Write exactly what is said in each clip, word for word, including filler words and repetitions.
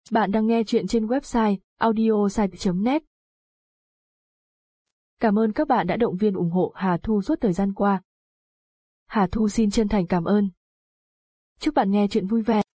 Bạn đang nghe chuyện trên website audiosite chấm net. Cảm ơn các bạn đã động viên ủng hộ Hà Thu suốt thời gian qua. Hà Thu xin chân thành cảm ơn. Chúc bạn nghe chuyện vui vẻ.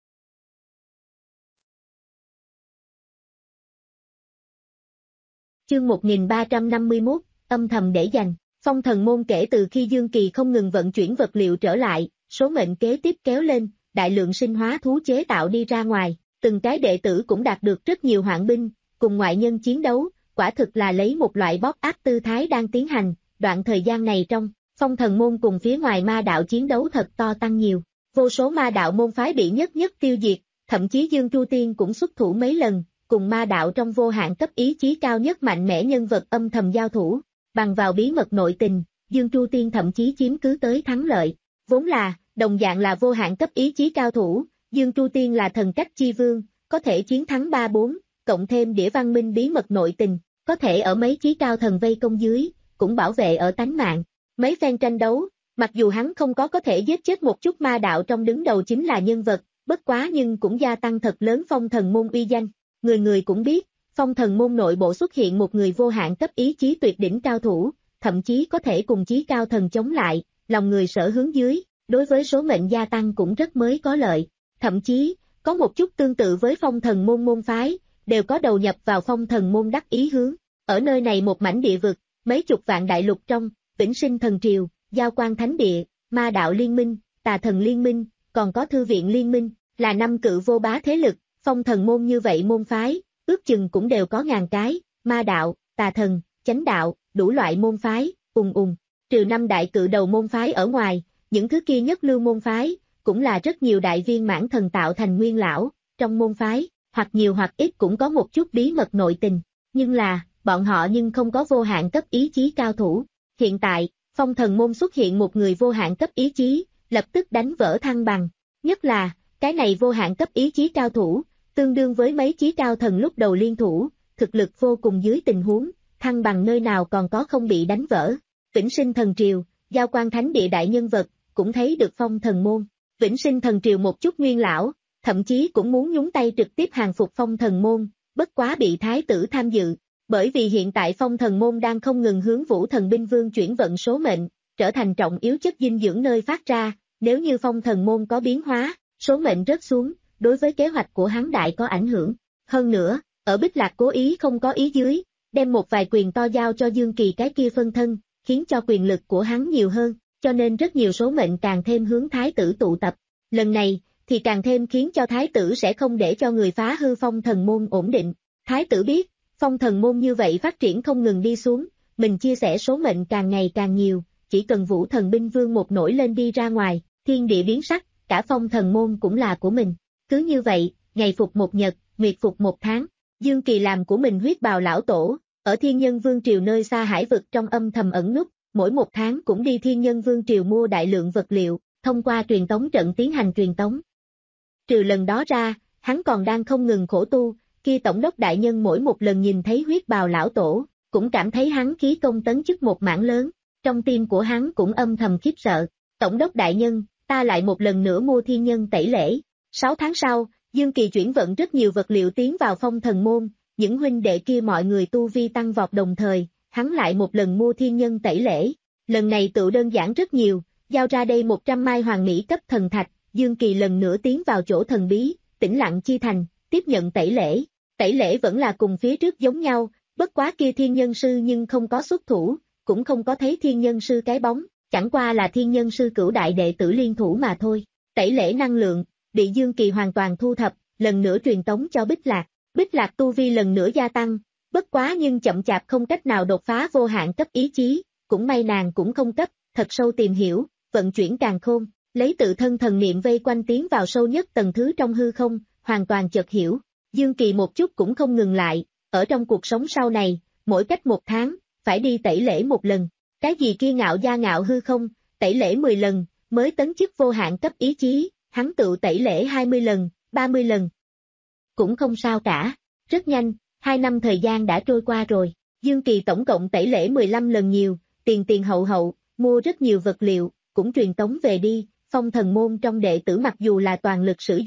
Chương một nghìn ba trăm năm mươi mốt, âm thầm để dành. Phong Thần Môn kể từ khi Dương Kỳ không ngừng vận chuyển vật liệu trở lại, số mệnh kế tiếp kéo lên, đại lượng sinh hóa thú chế tạo đi ra ngoài, từng cái đệ tử cũng đạt được rất nhiều hoạn binh, cùng ngoại nhân chiến đấu, quả thực là lấy một loại bóp áp tư thái đang tiến hành. Đoạn thời gian này trong Phong Thần Môn cùng phía ngoài ma đạo chiến đấu thật to tăng nhiều, vô số ma đạo môn phái bị nhất nhất tiêu diệt, thậm chí Dương Chu Tiên cũng xuất thủ mấy lần, cùng ma đạo trong vô hạn cấp ý chí cao nhất mạnh mẽ nhân vật âm thầm giao thủ, bằng vào bí mật nội tình, Dương Chu Tiên thậm chí chiếm cứ tới thắng lợi. Vốn là, đồng dạng là vô hạn cấp ý chí cao thủ, Dương Chu Tiên là thần cách chi vương, có thể chiến thắng ba bốn, cộng thêm đĩa văn minh bí mật nội tình, có thể ở mấy chí cao thần vây công dưới, cũng bảo vệ ở tánh mạng. Mấy phen tranh đấu, mặc dù hắn không có có thể giết chết một chút ma đạo trong đứng đầu chính là nhân vật, bất quá nhưng cũng gia tăng thật lớn Phong Thần Môn uy danh. Người người cũng biết, Phong Thần Môn nội bộ xuất hiện một người vô hạn cấp ý chí tuyệt đỉnh cao thủ, thậm chí có thể cùng chí cao thần chống lại, lòng người sở hướng dưới, đối với số mệnh gia tăng cũng rất mới có lợi. Thậm chí, có một chút tương tự với Phong Thần Môn môn phái, đều có đầu nhập vào Phong Thần Môn đắc ý hướng. Ở nơi này một mảnh địa vực, mấy chục vạn đại lục trong, Vĩnh Sinh Thần Triều, Giao Quang Thánh Địa, Ma Đạo Liên Minh, Tà Thần Liên Minh, còn có Thư Viện Liên Minh, là năm cự vô bá thế lực. Phong Thần Môn như vậy môn phái, ước chừng cũng đều có ngàn cái, ma đạo, tà thần, chánh đạo, đủ loại môn phái, ùng ùng, trừ năm đại cự đầu môn phái ở ngoài, những thứ kia nhất lưu môn phái, cũng là rất nhiều đại viên mãn thần tạo thành nguyên lão, trong môn phái, hoặc nhiều hoặc ít cũng có một chút bí mật nội tình, nhưng là, bọn họ nhưng không có vô hạn cấp ý chí cao thủ. Hiện tại, Phong Thần Môn xuất hiện một người vô hạn cấp ý chí, lập tức đánh vỡ thăng bằng, nhất là, cái này vô hạn cấp ý chí cao thủ, tương đương với mấy chí cao thần lúc đầu liên thủ, thực lực vô cùng dưới tình huống, thăng bằng nơi nào còn có không bị đánh vỡ. Vĩnh Sinh Thần Triều, Giao Quang Thánh Địa đại nhân vật, cũng thấy được Phong Thần Môn. Vĩnh Sinh Thần Triều một chút nguyên lão, thậm chí cũng muốn nhúng tay trực tiếp hàng phục Phong Thần Môn, bất quá bị thái tử tham dự, bởi vì hiện tại Phong Thần Môn đang không ngừng hướng Vũ Thần Binh Vương chuyển vận số mệnh, trở thành trọng yếu chất dinh dưỡng nơi phát ra, nếu như Phong Thần Môn có biến hóa, số mệnh rớt xuống, đối với kế hoạch của hắn đại có ảnh hưởng. Hơn nữa, ở Bích Lạc cố ý không có ý dưới, đem một vài quyền to giao cho Dương Kỳ cái kia phân thân, khiến cho quyền lực của hắn nhiều hơn, cho nên rất nhiều số mệnh càng thêm hướng thái tử tụ tập. Lần này, thì càng thêm khiến cho thái tử sẽ không để cho người phá hư Phong Thần Môn ổn định. Thái tử biết, Phong Thần Môn như vậy phát triển không ngừng đi xuống, mình chia sẻ số mệnh càng ngày càng nhiều, chỉ cần Vũ Thần Binh Vương một nổi lên đi ra ngoài, thiên địa biến sắc, cả Phong Thần Môn cũng là của mình. Cứ như vậy, ngày phục một nhật, nguyệt phục một tháng, Dương Kỳ làm của mình huyết bào lão tổ, ở Thiên Nhân Vương Triều nơi xa hải vực trong âm thầm ẩn núp, mỗi một tháng cũng đi Thiên Nhân Vương Triều mua đại lượng vật liệu, thông qua truyền tống trận tiến hành truyền tống. Trừ lần đó ra, hắn còn đang không ngừng khổ tu, kia tổng đốc đại nhân mỗi một lần nhìn thấy huyết bào lão tổ, cũng cảm thấy hắn khí công tấn chức một mảng lớn, trong tim của hắn cũng âm thầm khiếp sợ. Tổng đốc đại nhân, ta lại một lần nữa mua thiên nhân tẩy lễ. Sáu tháng sau, Dương Kỳ chuyển vận rất nhiều vật liệu tiến vào Phong Thần Môn, những huynh đệ kia mọi người tu vi tăng vọt đồng thời, hắn lại một lần mua thiên nhân tẩy lễ. Lần này tự đơn giản rất nhiều, giao ra đây một trăm mai hoàng mỹ cấp thần thạch, Dương Kỳ lần nữa tiến vào chỗ thần bí, Tĩnh Lặng Chi Thành, tiếp nhận tẩy lễ. Tẩy lễ vẫn là cùng phía trước giống nhau, bất quá kia thiên nhân sư nhưng không có xuất thủ, cũng không có thấy thiên nhân sư cái bóng, chẳng qua là thiên nhân sư cửu đại đệ tử liên thủ mà thôi. Tẩy lễ năng lượng bị Dương Kỳ hoàn toàn thu thập, lần nữa truyền tống cho Bích Lạc. Bích Lạc tu vi lần nữa gia tăng, bất quá nhưng chậm chạp không cách nào đột phá vô hạn cấp ý chí, cũng may nàng cũng không cấp, thật sâu tìm hiểu, vận chuyển càn khôn, lấy tự thân thần niệm vây quanh tiến vào sâu nhất tầng thứ trong hư không, hoàn toàn chợt hiểu. Dương Kỳ một chút cũng không ngừng lại, ở trong cuộc sống sau này, mỗi cách một tháng, phải đi tẩy lễ một lần, cái gì kia ngạo gia ngạo hư không, tẩy lễ mười lần, mới tấn chức vô hạn cấp ý chí, hắn tự tẩy lễ hai mươi lần, ba mươi lần. Cũng không sao cả, rất nhanh, hai năm thời gian đã trôi qua rồi, Dương Kỳ tổng cộng tẩy lễ mười lăm lần nhiều, tiền tiền hậu hậu, mua rất nhiều vật liệu, cũng truyền tống về đi. Phong Thần Môn trong đệ tử mặc dù là toàn lực sử dụng,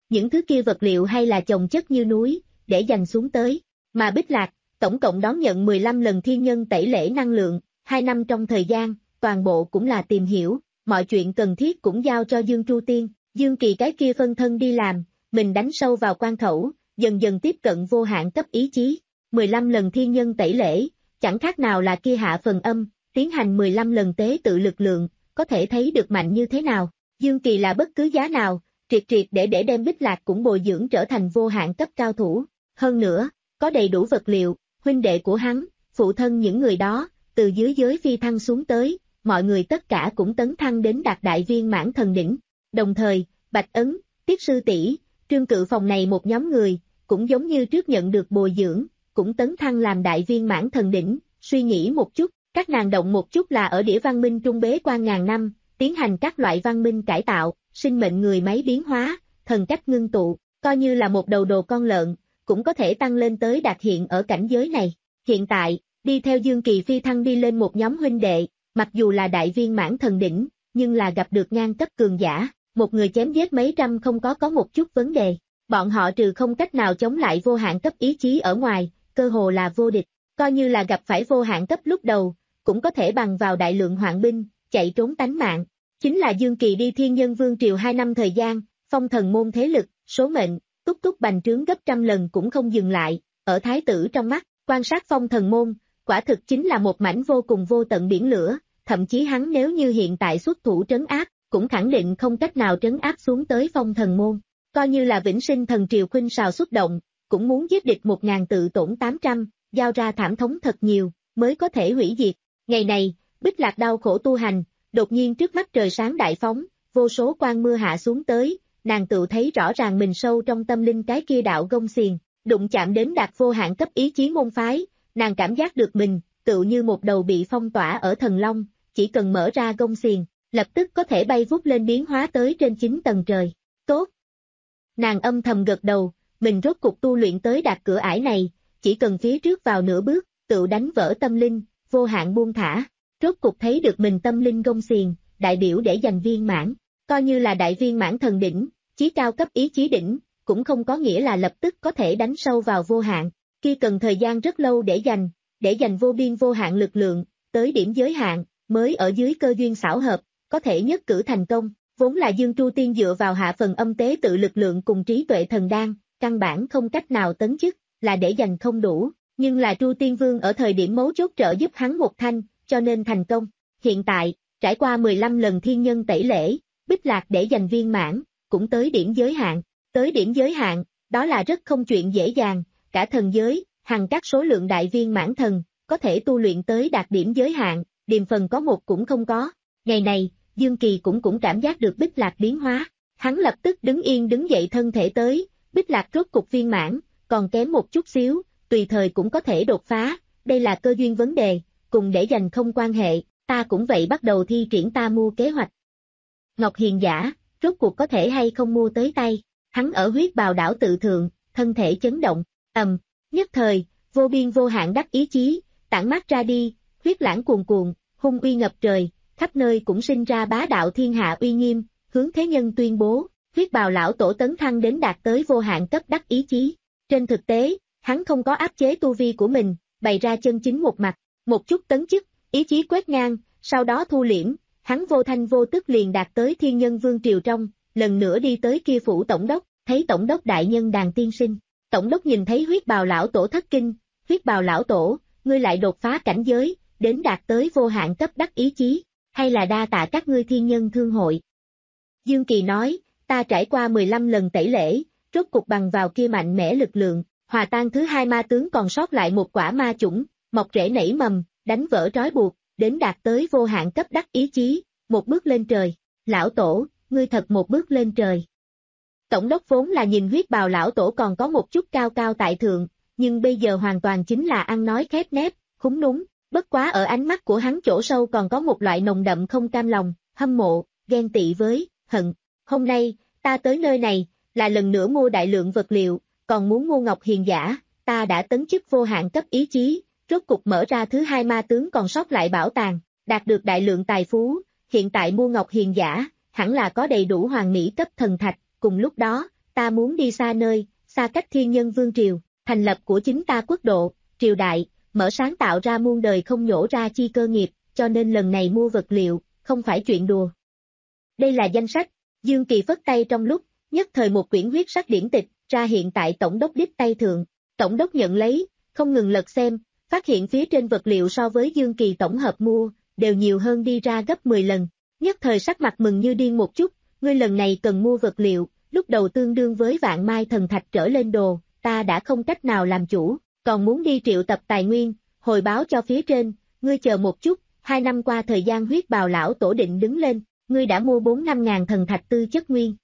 những thứ kia vật liệu hay là chồng chất như núi, để dành xuống tới. Mà Bích Lạc, tổng cộng đón nhận mười lăm lần thiên nhân tẩy lễ năng lượng, hai năm trong thời gian, toàn bộ cũng là tìm hiểu, mọi chuyện cần thiết cũng giao cho Dương Tru Tiên, Dương Kỳ cái kia phân thân đi làm, mình đánh sâu vào quan khẩu, dần dần tiếp cận vô hạn cấp ý chí. mười lăm lần thiên nhân tẩy lễ, chẳng khác nào là kia hạ phần âm, tiến hành mười lăm lần tế tự lực lượng, có thể thấy được mạnh như thế nào. Dương Kỳ là bất cứ giá nào, triệt triệt để để đem Bích Lạc cũng bồi dưỡng trở thành vô hạn cấp cao thủ. Hơn nữa, có đầy đủ vật liệu, huynh đệ của hắn, phụ thân những người đó, từ dưới giới phi thăng xuống tới, mọi người tất cả cũng tấn thăng đến đạt đại viên mãn thần đỉnh. Đồng thời, Bạch Ấn, Tiết Sư tỷ, Trương Cự Phòng này một nhóm người, cũng giống như trước nhận được bồi dưỡng, cũng tấn thăng làm đại viên mãn thần đỉnh. Suy nghĩ một chút, các nàng động một chút là ở đĩa văn minh trung bế quan ngàn năm, tiến hành các loại văn minh cải tạo, sinh mệnh người máy biến hóa, thần cách ngưng tụ, coi như là một đầu đồ con lợn, cũng có thể tăng lên tới đạt hiện ở cảnh giới này. Hiện tại, đi theo Dương Kỳ phi thăng đi lên một nhóm huynh đệ, mặc dù là đại viên mãn thần đỉnh, nhưng là gặp được ngang cấp cường giả, một người chém giết mấy trăm không có có một chút vấn đề. Bọn họ trừ không cách nào chống lại vô hạn cấp ý chí ở ngoài, cơ hồ là vô địch, coi như là gặp phải vô hạn cấp lúc đầu, cũng có thể bằng vào đại lượng hoạn binh, chạy trốn tánh mạng. Chính là Dương Kỳ đi Thiên Nhân Vương Triều hai năm thời gian, phong thần môn thế lực, số mệnh, túc túc bành trướng gấp trăm lần cũng không dừng lại, ở thái tử trong mắt, quan sát phong thần môn, quả thực chính là một mảnh vô cùng vô tận biển lửa, thậm chí hắn nếu như hiện tại xuất thủ trấn áp, cũng khẳng định không cách nào trấn áp xuống tới phong thần môn. Coi như là vĩnh sinh thần triều khuynh sào xuất động, cũng muốn giết địch một ngàn tự tổn tám trăm, giao ra thảm thống thật nhiều, mới có thể hủy diệt. Ngày này, Bích Lạc đau khổ tu hành, đột nhiên trước mắt trời sáng đại phóng, vô số quang mưa hạ xuống tới, nàng tự thấy rõ ràng mình sâu trong tâm linh cái kia đạo gông xiềng, đụng chạm đến đạt vô hạn cấp ý chí môn phái, nàng cảm giác được mình, tự như một đầu bị phong tỏa ở thần long, chỉ cần mở ra gông xiềng, lập tức có thể bay vút lên biến hóa tới trên chín tầng trời. Tốt! Nàng âm thầm gật đầu, mình rốt cục tu luyện tới đạt cửa ải này, chỉ cần phía trước vào nửa bước, tự đánh vỡ tâm linh, vô hạn buông thả, rốt cục thấy được mình tâm linh gông xiềng, đại biểu để giành viên mãn, coi như là đại viên mãn thần đỉnh, chí cao cấp ý chí đỉnh, cũng không có nghĩa là lập tức có thể đánh sâu vào vô hạn, kia cần thời gian rất lâu để giành, để giành vô biên vô hạn lực lượng, tới điểm giới hạn, mới ở dưới cơ duyên xảo hợp, có thể nhất cử thành công. Vốn là Dương Tru Tiên dựa vào hạ phần âm tế tự lực lượng cùng trí tuệ thần đan, căn bản không cách nào tấn chức, là để giành không đủ, nhưng là Tru Tiên Vương ở thời điểm mấu chốt trợ giúp hắn một thanh, cho nên thành công. Hiện tại, trải qua mười lăm lần thiên nhân tẩy lễ, Bích Lạc để giành viên mãn, cũng tới điểm giới hạn, tới điểm giới hạn, đó là rất không chuyện dễ dàng, cả thần giới, hằng các số lượng đại viên mãn thần, có thể tu luyện tới đạt điểm giới hạn, điềm phần có một cũng không có. Ngày này, Dương Kỳ cũng cũng cảm giác được Bích Lạc biến hóa, hắn lập tức đứng yên đứng dậy thân thể tới, Bích Lạc rốt cục viên mãn, còn kém một chút xíu, tùy thời cũng có thể đột phá, đây là cơ duyên vấn đề, cùng để giành không quan hệ, ta cũng vậy bắt đầu thi triển ta mua kế hoạch. Ngọc Hiền Giả, rốt cuộc có thể hay không mua tới tay, hắn ở huyết bào đảo tự thượng, thân thể chấn động, ầm, nhất thời, vô biên vô hạn đắc ý chí, tản mát ra đi, huyết lãng cuồn cuộn, hung uy ngập trời. Khắp nơi cũng sinh ra bá đạo thiên hạ uy nghiêm, hướng thế nhân tuyên bố, huyết bào lão tổ tấn thăng đến đạt tới vô hạn cấp đắc ý chí. Trên thực tế, hắn không có áp chế tu vi của mình, bày ra chân chính một mặt, một chút tấn chức, ý chí quét ngang, sau đó thu liễm, hắn vô thanh vô tức liền đạt tới thiên nhân vương triều trong, lần nữa đi tới kia phủ tổng đốc, thấy tổng đốc đại nhân đàn tiên sinh. Tổng đốc nhìn thấy huyết bào lão tổ thất kinh, huyết bào lão tổ, ngươi lại đột phá cảnh giới, đến đạt tới vô hạn cấp đắc ý chí. Hay là đa tạ các ngươi thiên nhân thương hội. Dương Kỳ nói, ta trải qua mười lăm lần tẩy lễ, rốt cục bằng vào kia mạnh mẽ lực lượng, hòa tan thứ hai ma tướng còn sót lại một quả ma chủng, mọc rễ nảy mầm, đánh vỡ trói buộc, đến đạt tới vô hạn cấp đắc ý chí, một bước lên trời. Lão tổ, ngươi thật một bước lên trời. Tổng đốc vốn là nhìn huyết bào lão tổ còn có một chút cao cao tại thượng, nhưng bây giờ hoàn toàn chính là ăn nói khép nép, khúng núm. Bất quá ở ánh mắt của hắn chỗ sâu còn có một loại nồng đậm không cam lòng, hâm mộ, ghen tị với, hận. Hôm nay, ta tới nơi này, là lần nữa mua đại lượng vật liệu, còn muốn mua Ngọc Hiền Giả, ta đã tấn chức vô hạn cấp ý chí, rốt cục mở ra thứ hai ma tướng còn sót lại bảo tàng, đạt được đại lượng tài phú, hiện tại mua Ngọc Hiền Giả, hẳn là có đầy đủ hoàng mỹ cấp thần thạch, cùng lúc đó, ta muốn đi xa nơi, xa cách thiên nhân vương triều, thành lập của chính ta quốc độ, triều đại, mở sáng tạo ra muôn đời không nhổ ra chi cơ nghiệp, cho nên lần này mua vật liệu, không phải chuyện đùa. Đây là danh sách, Dương Kỳ phất tay trong lúc, nhất thời một quyển huyết sắc điển tịch, ra hiện tại tổng đốc đích tay thượng. Tổng đốc nhận lấy, không ngừng lật xem, phát hiện phía trên vật liệu so với Dương Kỳ tổng hợp mua, đều nhiều hơn đi ra gấp mười lần. Nhất thời sắc mặt mừng như điên một chút, ngươi lần này cần mua vật liệu, lúc đầu tương đương với vạn mai thần thạch trở lên đồ, ta đã không cách nào làm chủ, còn muốn đi triệu tập tài nguyên, hồi báo cho phía trên, ngươi chờ một chút, hai năm qua thời gian huyết bào lão tổ định đứng lên, ngươi đã mua bốn năm ngàn thần thạch tư chất nguyên.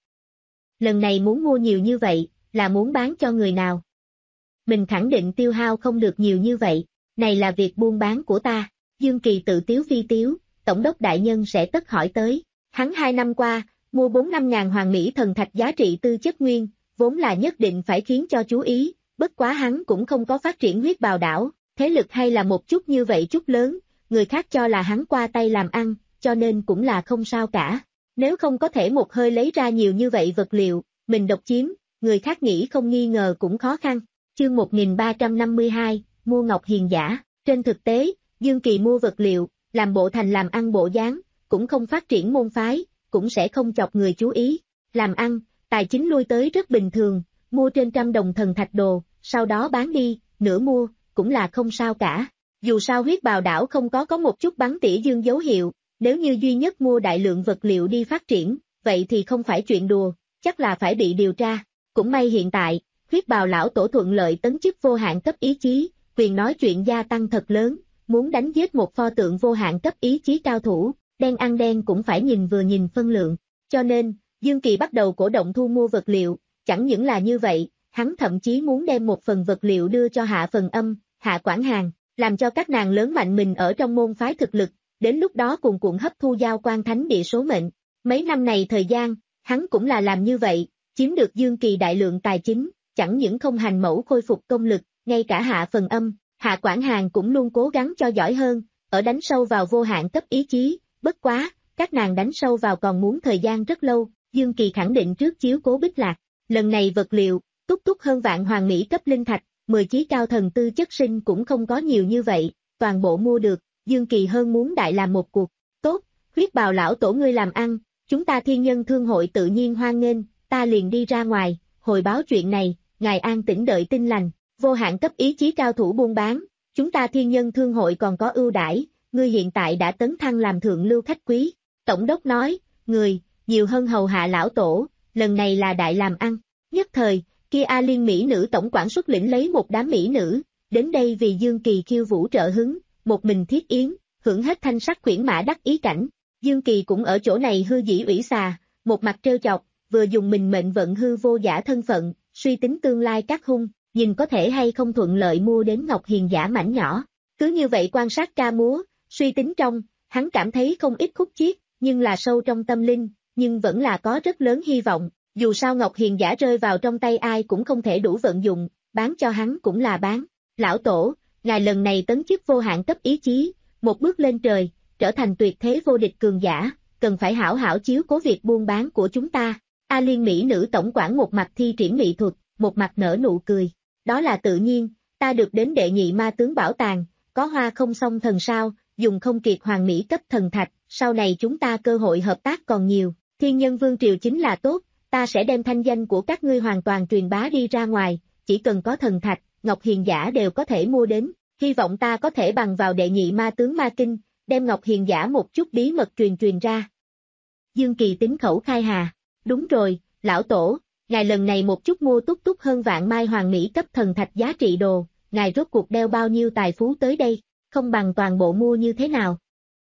Lần này muốn mua nhiều như vậy, là muốn bán cho người nào? Mình khẳng định tiêu hao không được nhiều như vậy, này là việc buôn bán của ta, Dương Kỳ tự tiếu phi tiếu, tổng đốc đại nhân sẽ tất hỏi tới, hắn hai năm qua, mua bốn năm ngàn hoàng mỹ thần thạch giá trị tư chất nguyên, vốn là nhất định phải khiến cho chú ý, bất quá hắn cũng không có phát triển huyết bào đảo, thế lực hay là một chút như vậy chút lớn, người khác cho là hắn qua tay làm ăn, cho nên cũng là không sao cả. Nếu không có thể một hơi lấy ra nhiều như vậy vật liệu, mình độc chiếm, người khác nghĩ không nghi ngờ cũng khó khăn. Chương một nghìn ba trăm năm mươi hai, mua ngọc hiền giả. Trên thực tế, Dương Kỳ mua vật liệu, làm bộ thành làm ăn bộ dáng, cũng không phát triển môn phái, cũng sẽ không chọc người chú ý. Làm ăn, tài chính lui tới rất bình thường, mua trên trăm đồng thần thạch đồ, sau đó bán đi, nửa mua, cũng là không sao cả. Dù sao huyết bào đảo không có có một chút bắn tỉa dương dấu hiệu, nếu như duy nhất mua đại lượng vật liệu đi phát triển, vậy thì không phải chuyện đùa, chắc là phải bị điều tra. Cũng may hiện tại, huyết bào lão tổ thuận lợi tấn chức vô hạn cấp ý chí, quyền nói chuyện gia tăng thật lớn, muốn đánh giết một pho tượng vô hạn cấp ý chí cao thủ, đen ăn đen cũng phải nhìn vừa nhìn phân lượng. Cho nên, Dương Kỳ bắt đầu cổ động thu mua vật liệu, chẳng những là như vậy, hắn thậm chí muốn đem một phần vật liệu đưa cho Hạ Phần Âm, Hạ Quảng Hàn, làm cho các nàng lớn mạnh mình ở trong môn phái thực lực, đến lúc đó cùng cuộn hấp thu giao quan thánh địa số mệnh. Mấy năm này thời gian, hắn cũng là làm như vậy, chiếm được Dương Kỳ đại lượng tài chính, chẳng những không hành mẫu khôi phục công lực, ngay cả Hạ Phần Âm, Hạ Quảng Hàn cũng luôn cố gắng cho giỏi hơn, ở đánh sâu vào vô hạn cấp ý chí, bất quá, các nàng đánh sâu vào còn muốn thời gian rất lâu, Dương Kỳ khẳng định trước chiếu cố Bích Lạc, lần này vật liệu, túc túc hơn vạn hoàng mỹ cấp linh thạch, mười chí cao thần tư chất sinh cũng không có nhiều như vậy, toàn bộ mua được, Dương Kỳ hơn muốn đại làm một cuộc, tốt, huyết bào lão tổ ngươi làm ăn, chúng ta thiên nhân thương hội tự nhiên hoan nghênh, ta liền đi ra ngoài, hồi báo chuyện này, ngài an tĩnh đợi tin lành, vô hạn cấp ý chí cao thủ buôn bán, chúng ta thiên nhân thương hội còn có ưu đãi, ngươi hiện tại đã tấn thăng làm thượng lưu khách quý, tổng đốc nói, người, nhiều hơn hầu hạ lão tổ, lần này là đại làm ăn, nhất thời, kia A Liên Mỹ nữ tổng quản xuất lĩnh lấy một đám Mỹ nữ, đến đây vì Dương Kỳ khiêu vũ trợ hứng, một mình thiết yến, hưởng hết thanh sắc khuyển mã đắc ý cảnh, Dương Kỳ cũng ở chỗ này hư dĩ ủy xà, một mặt trêu chọc, vừa dùng mình mệnh vận hư vô giả thân phận, suy tính tương lai các hung, nhìn có thể hay không thuận lợi mua đến ngọc hiền giả mảnh nhỏ, cứ như vậy quan sát ca múa, suy tính trong, hắn cảm thấy không ít khúc chiết, nhưng là sâu trong tâm linh, nhưng vẫn là có rất lớn hy vọng, dù sao ngọc hiền giả rơi vào trong tay ai cũng không thể đủ vận dụng, bán cho hắn cũng là bán, lão tổ, ngài lần này tấn chức vô hạn cấp ý chí, một bước lên trời, trở thành tuyệt thế vô địch cường giả, cần phải hảo hảo chiếu cố việc buôn bán của chúng ta. A Liên Mỹ nữ tổng quản một mặt thi triển mỹ thuật, một mặt nở nụ cười, đó là tự nhiên, ta được đến đệ nhị ma tướng bảo tàng, có hoa không song thần sao, dùng không kiệt hoàng mỹ cấp thần thạch, sau này chúng ta cơ hội hợp tác còn nhiều, thiên nhân vương triều chính là tốt, ta sẽ đem thanh danh của các ngươi hoàn toàn truyền bá đi ra ngoài, chỉ cần có thần thạch, ngọc hiền giả đều có thể mua đến, hy vọng ta có thể bằng vào đệ nhị ma tướng ma kinh, đem ngọc hiền giả một chút bí mật truyền truyền ra. Dương Kỳ tính khẩu khai hà, đúng rồi, lão tổ, ngài lần này một chút mua túc túc hơn vạn mai hoàng mỹ cấp thần thạch giá trị đồ, ngài rốt cuộc đeo bao nhiêu tài phú tới đây, không bằng toàn bộ mua như thế nào.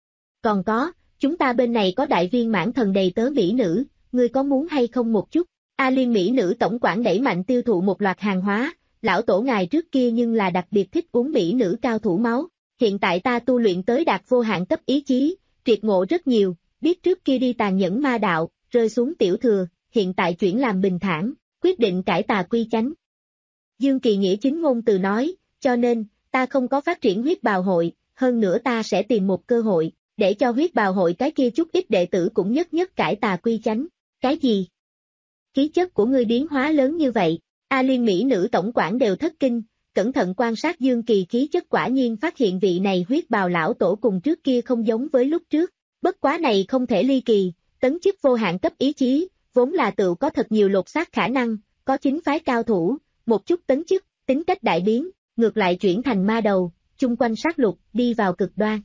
Còn có, chúng ta bên này có đại viên mãn thần đầy tớ mỹ nữ, ngươi có muốn hay không một chút? A Liên Mỹ nữ tổng quản đẩy mạnh tiêu thụ một loạt hàng hóa, lão tổ ngài trước kia nhưng là đặc biệt thích uống mỹ nữ cao thủ máu, hiện tại ta tu luyện tới đạt vô hạn cấp ý chí, triệt ngộ rất nhiều, biết trước kia đi tàn nhẫn ma đạo, rơi xuống tiểu thừa, hiện tại chuyển làm bình thản, quyết định cải tà quy chánh. Dương Kỳ nghĩa chính ngôn từ nói, cho nên, ta không có phát triển huyết bào hội, hơn nữa ta sẽ tìm một cơ hội, để cho huyết bào hội cái kia chút ít đệ tử cũng nhất nhất cải tà quy chánh. Cái gì? khí chất của ngươi biến hóa lớn như vậy. A Liên Mỹ nữ tổng quản đều thất kinh, cẩn thận quan sát Dương Kỳ khí chất quả nhiên phát hiện vị này huyết bào lão tổ cùng trước kia không giống với lúc trước. Bất quá này không thể ly kỳ, tấn chức vô hạn cấp ý chí, vốn là tự có thật nhiều lột xác khả năng, có chính phái cao thủ, một chút tấn chức, tính cách đại biến, ngược lại chuyển thành ma đầu, chung quanh sát lục, đi vào cực đoan.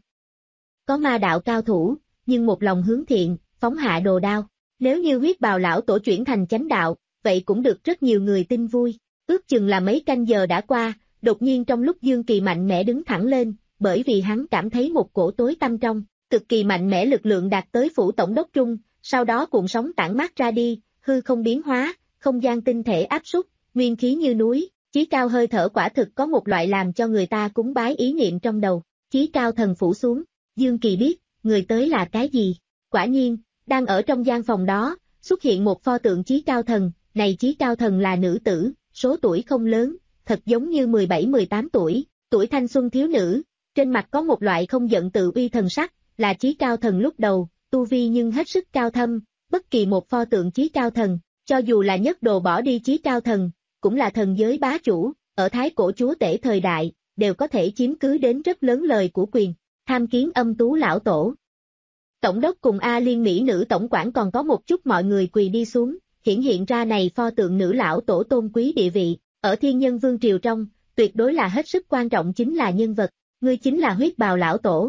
Có ma đạo cao thủ, nhưng một lòng hướng thiện, phóng hạ đồ đao. Nếu như huyết bào lão tổ chuyển thành chánh đạo, vậy cũng được rất nhiều người tin vui. Ước chừng là mấy canh giờ đã qua, đột nhiên trong lúc Dương Kỳ mạnh mẽ đứng thẳng lên, bởi vì hắn cảm thấy một cổ tối tăm trong, cực kỳ mạnh mẽ lực lượng đạt tới phủ tổng đốc trung, sau đó cuộn sóng tản mát ra đi, hư không biến hóa, không gian tinh thể áp suất, nguyên khí như núi, chí cao hơi thở quả thực có một loại làm cho người ta cúng bái ý niệm trong đầu, chí cao thần phủ xuống, Dương Kỳ biết, người tới là cái gì. Quả nhiên, đang ở trong gian phòng đó, xuất hiện một pho tượng chí cao thần, này chí cao thần là nữ tử, số tuổi không lớn, thật giống như mười bảy mười tám tuổi, tuổi thanh xuân thiếu nữ, trên mặt có một loại không giận tự uy thần sắc, là chí cao thần lúc đầu, tu vi nhưng hết sức cao thâm, bất kỳ một pho tượng chí cao thần, cho dù là nhất đồ bỏ đi chí cao thần, cũng là thần giới bá chủ, ở thái cổ chúa tể thời đại, đều có thể chiếm cứ đến rất lớn lời của quyền, tham kiến âm tú lão tổ. Tổng đốc cùng A Liên Mỹ nữ tổng quản còn có một chút mọi người quỳ đi xuống, hiển hiện ra này pho tượng nữ lão tổ tôn quý địa vị, ở thiên nhân vương triều trong, tuyệt đối là hết sức quan trọng chính là nhân vật, ngươi chính là huyết bào lão tổ.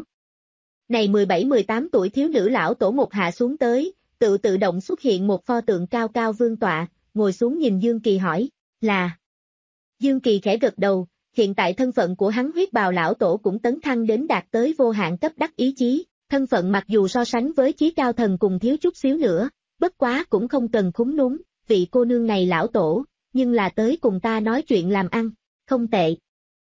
Này mười bảy mười tám tuổi thiếu nữ lão tổ một hạ xuống tới, tự tự động xuất hiện một pho tượng cao cao vương tọa, ngồi xuống nhìn Dương Kỳ hỏi, là. Dương Kỳ khẽ gật đầu, hiện tại thân phận của hắn huyết bào lão tổ cũng tấn thăng đến đạt tới vô hạn cấp đắc ý chí, thân phận mặc dù so sánh với chí cao thần cùng thiếu chút xíu nữa, bất quá cũng không cần khúng núm, vị cô nương này lão tổ, nhưng là tới cùng ta nói chuyện làm ăn, không tệ.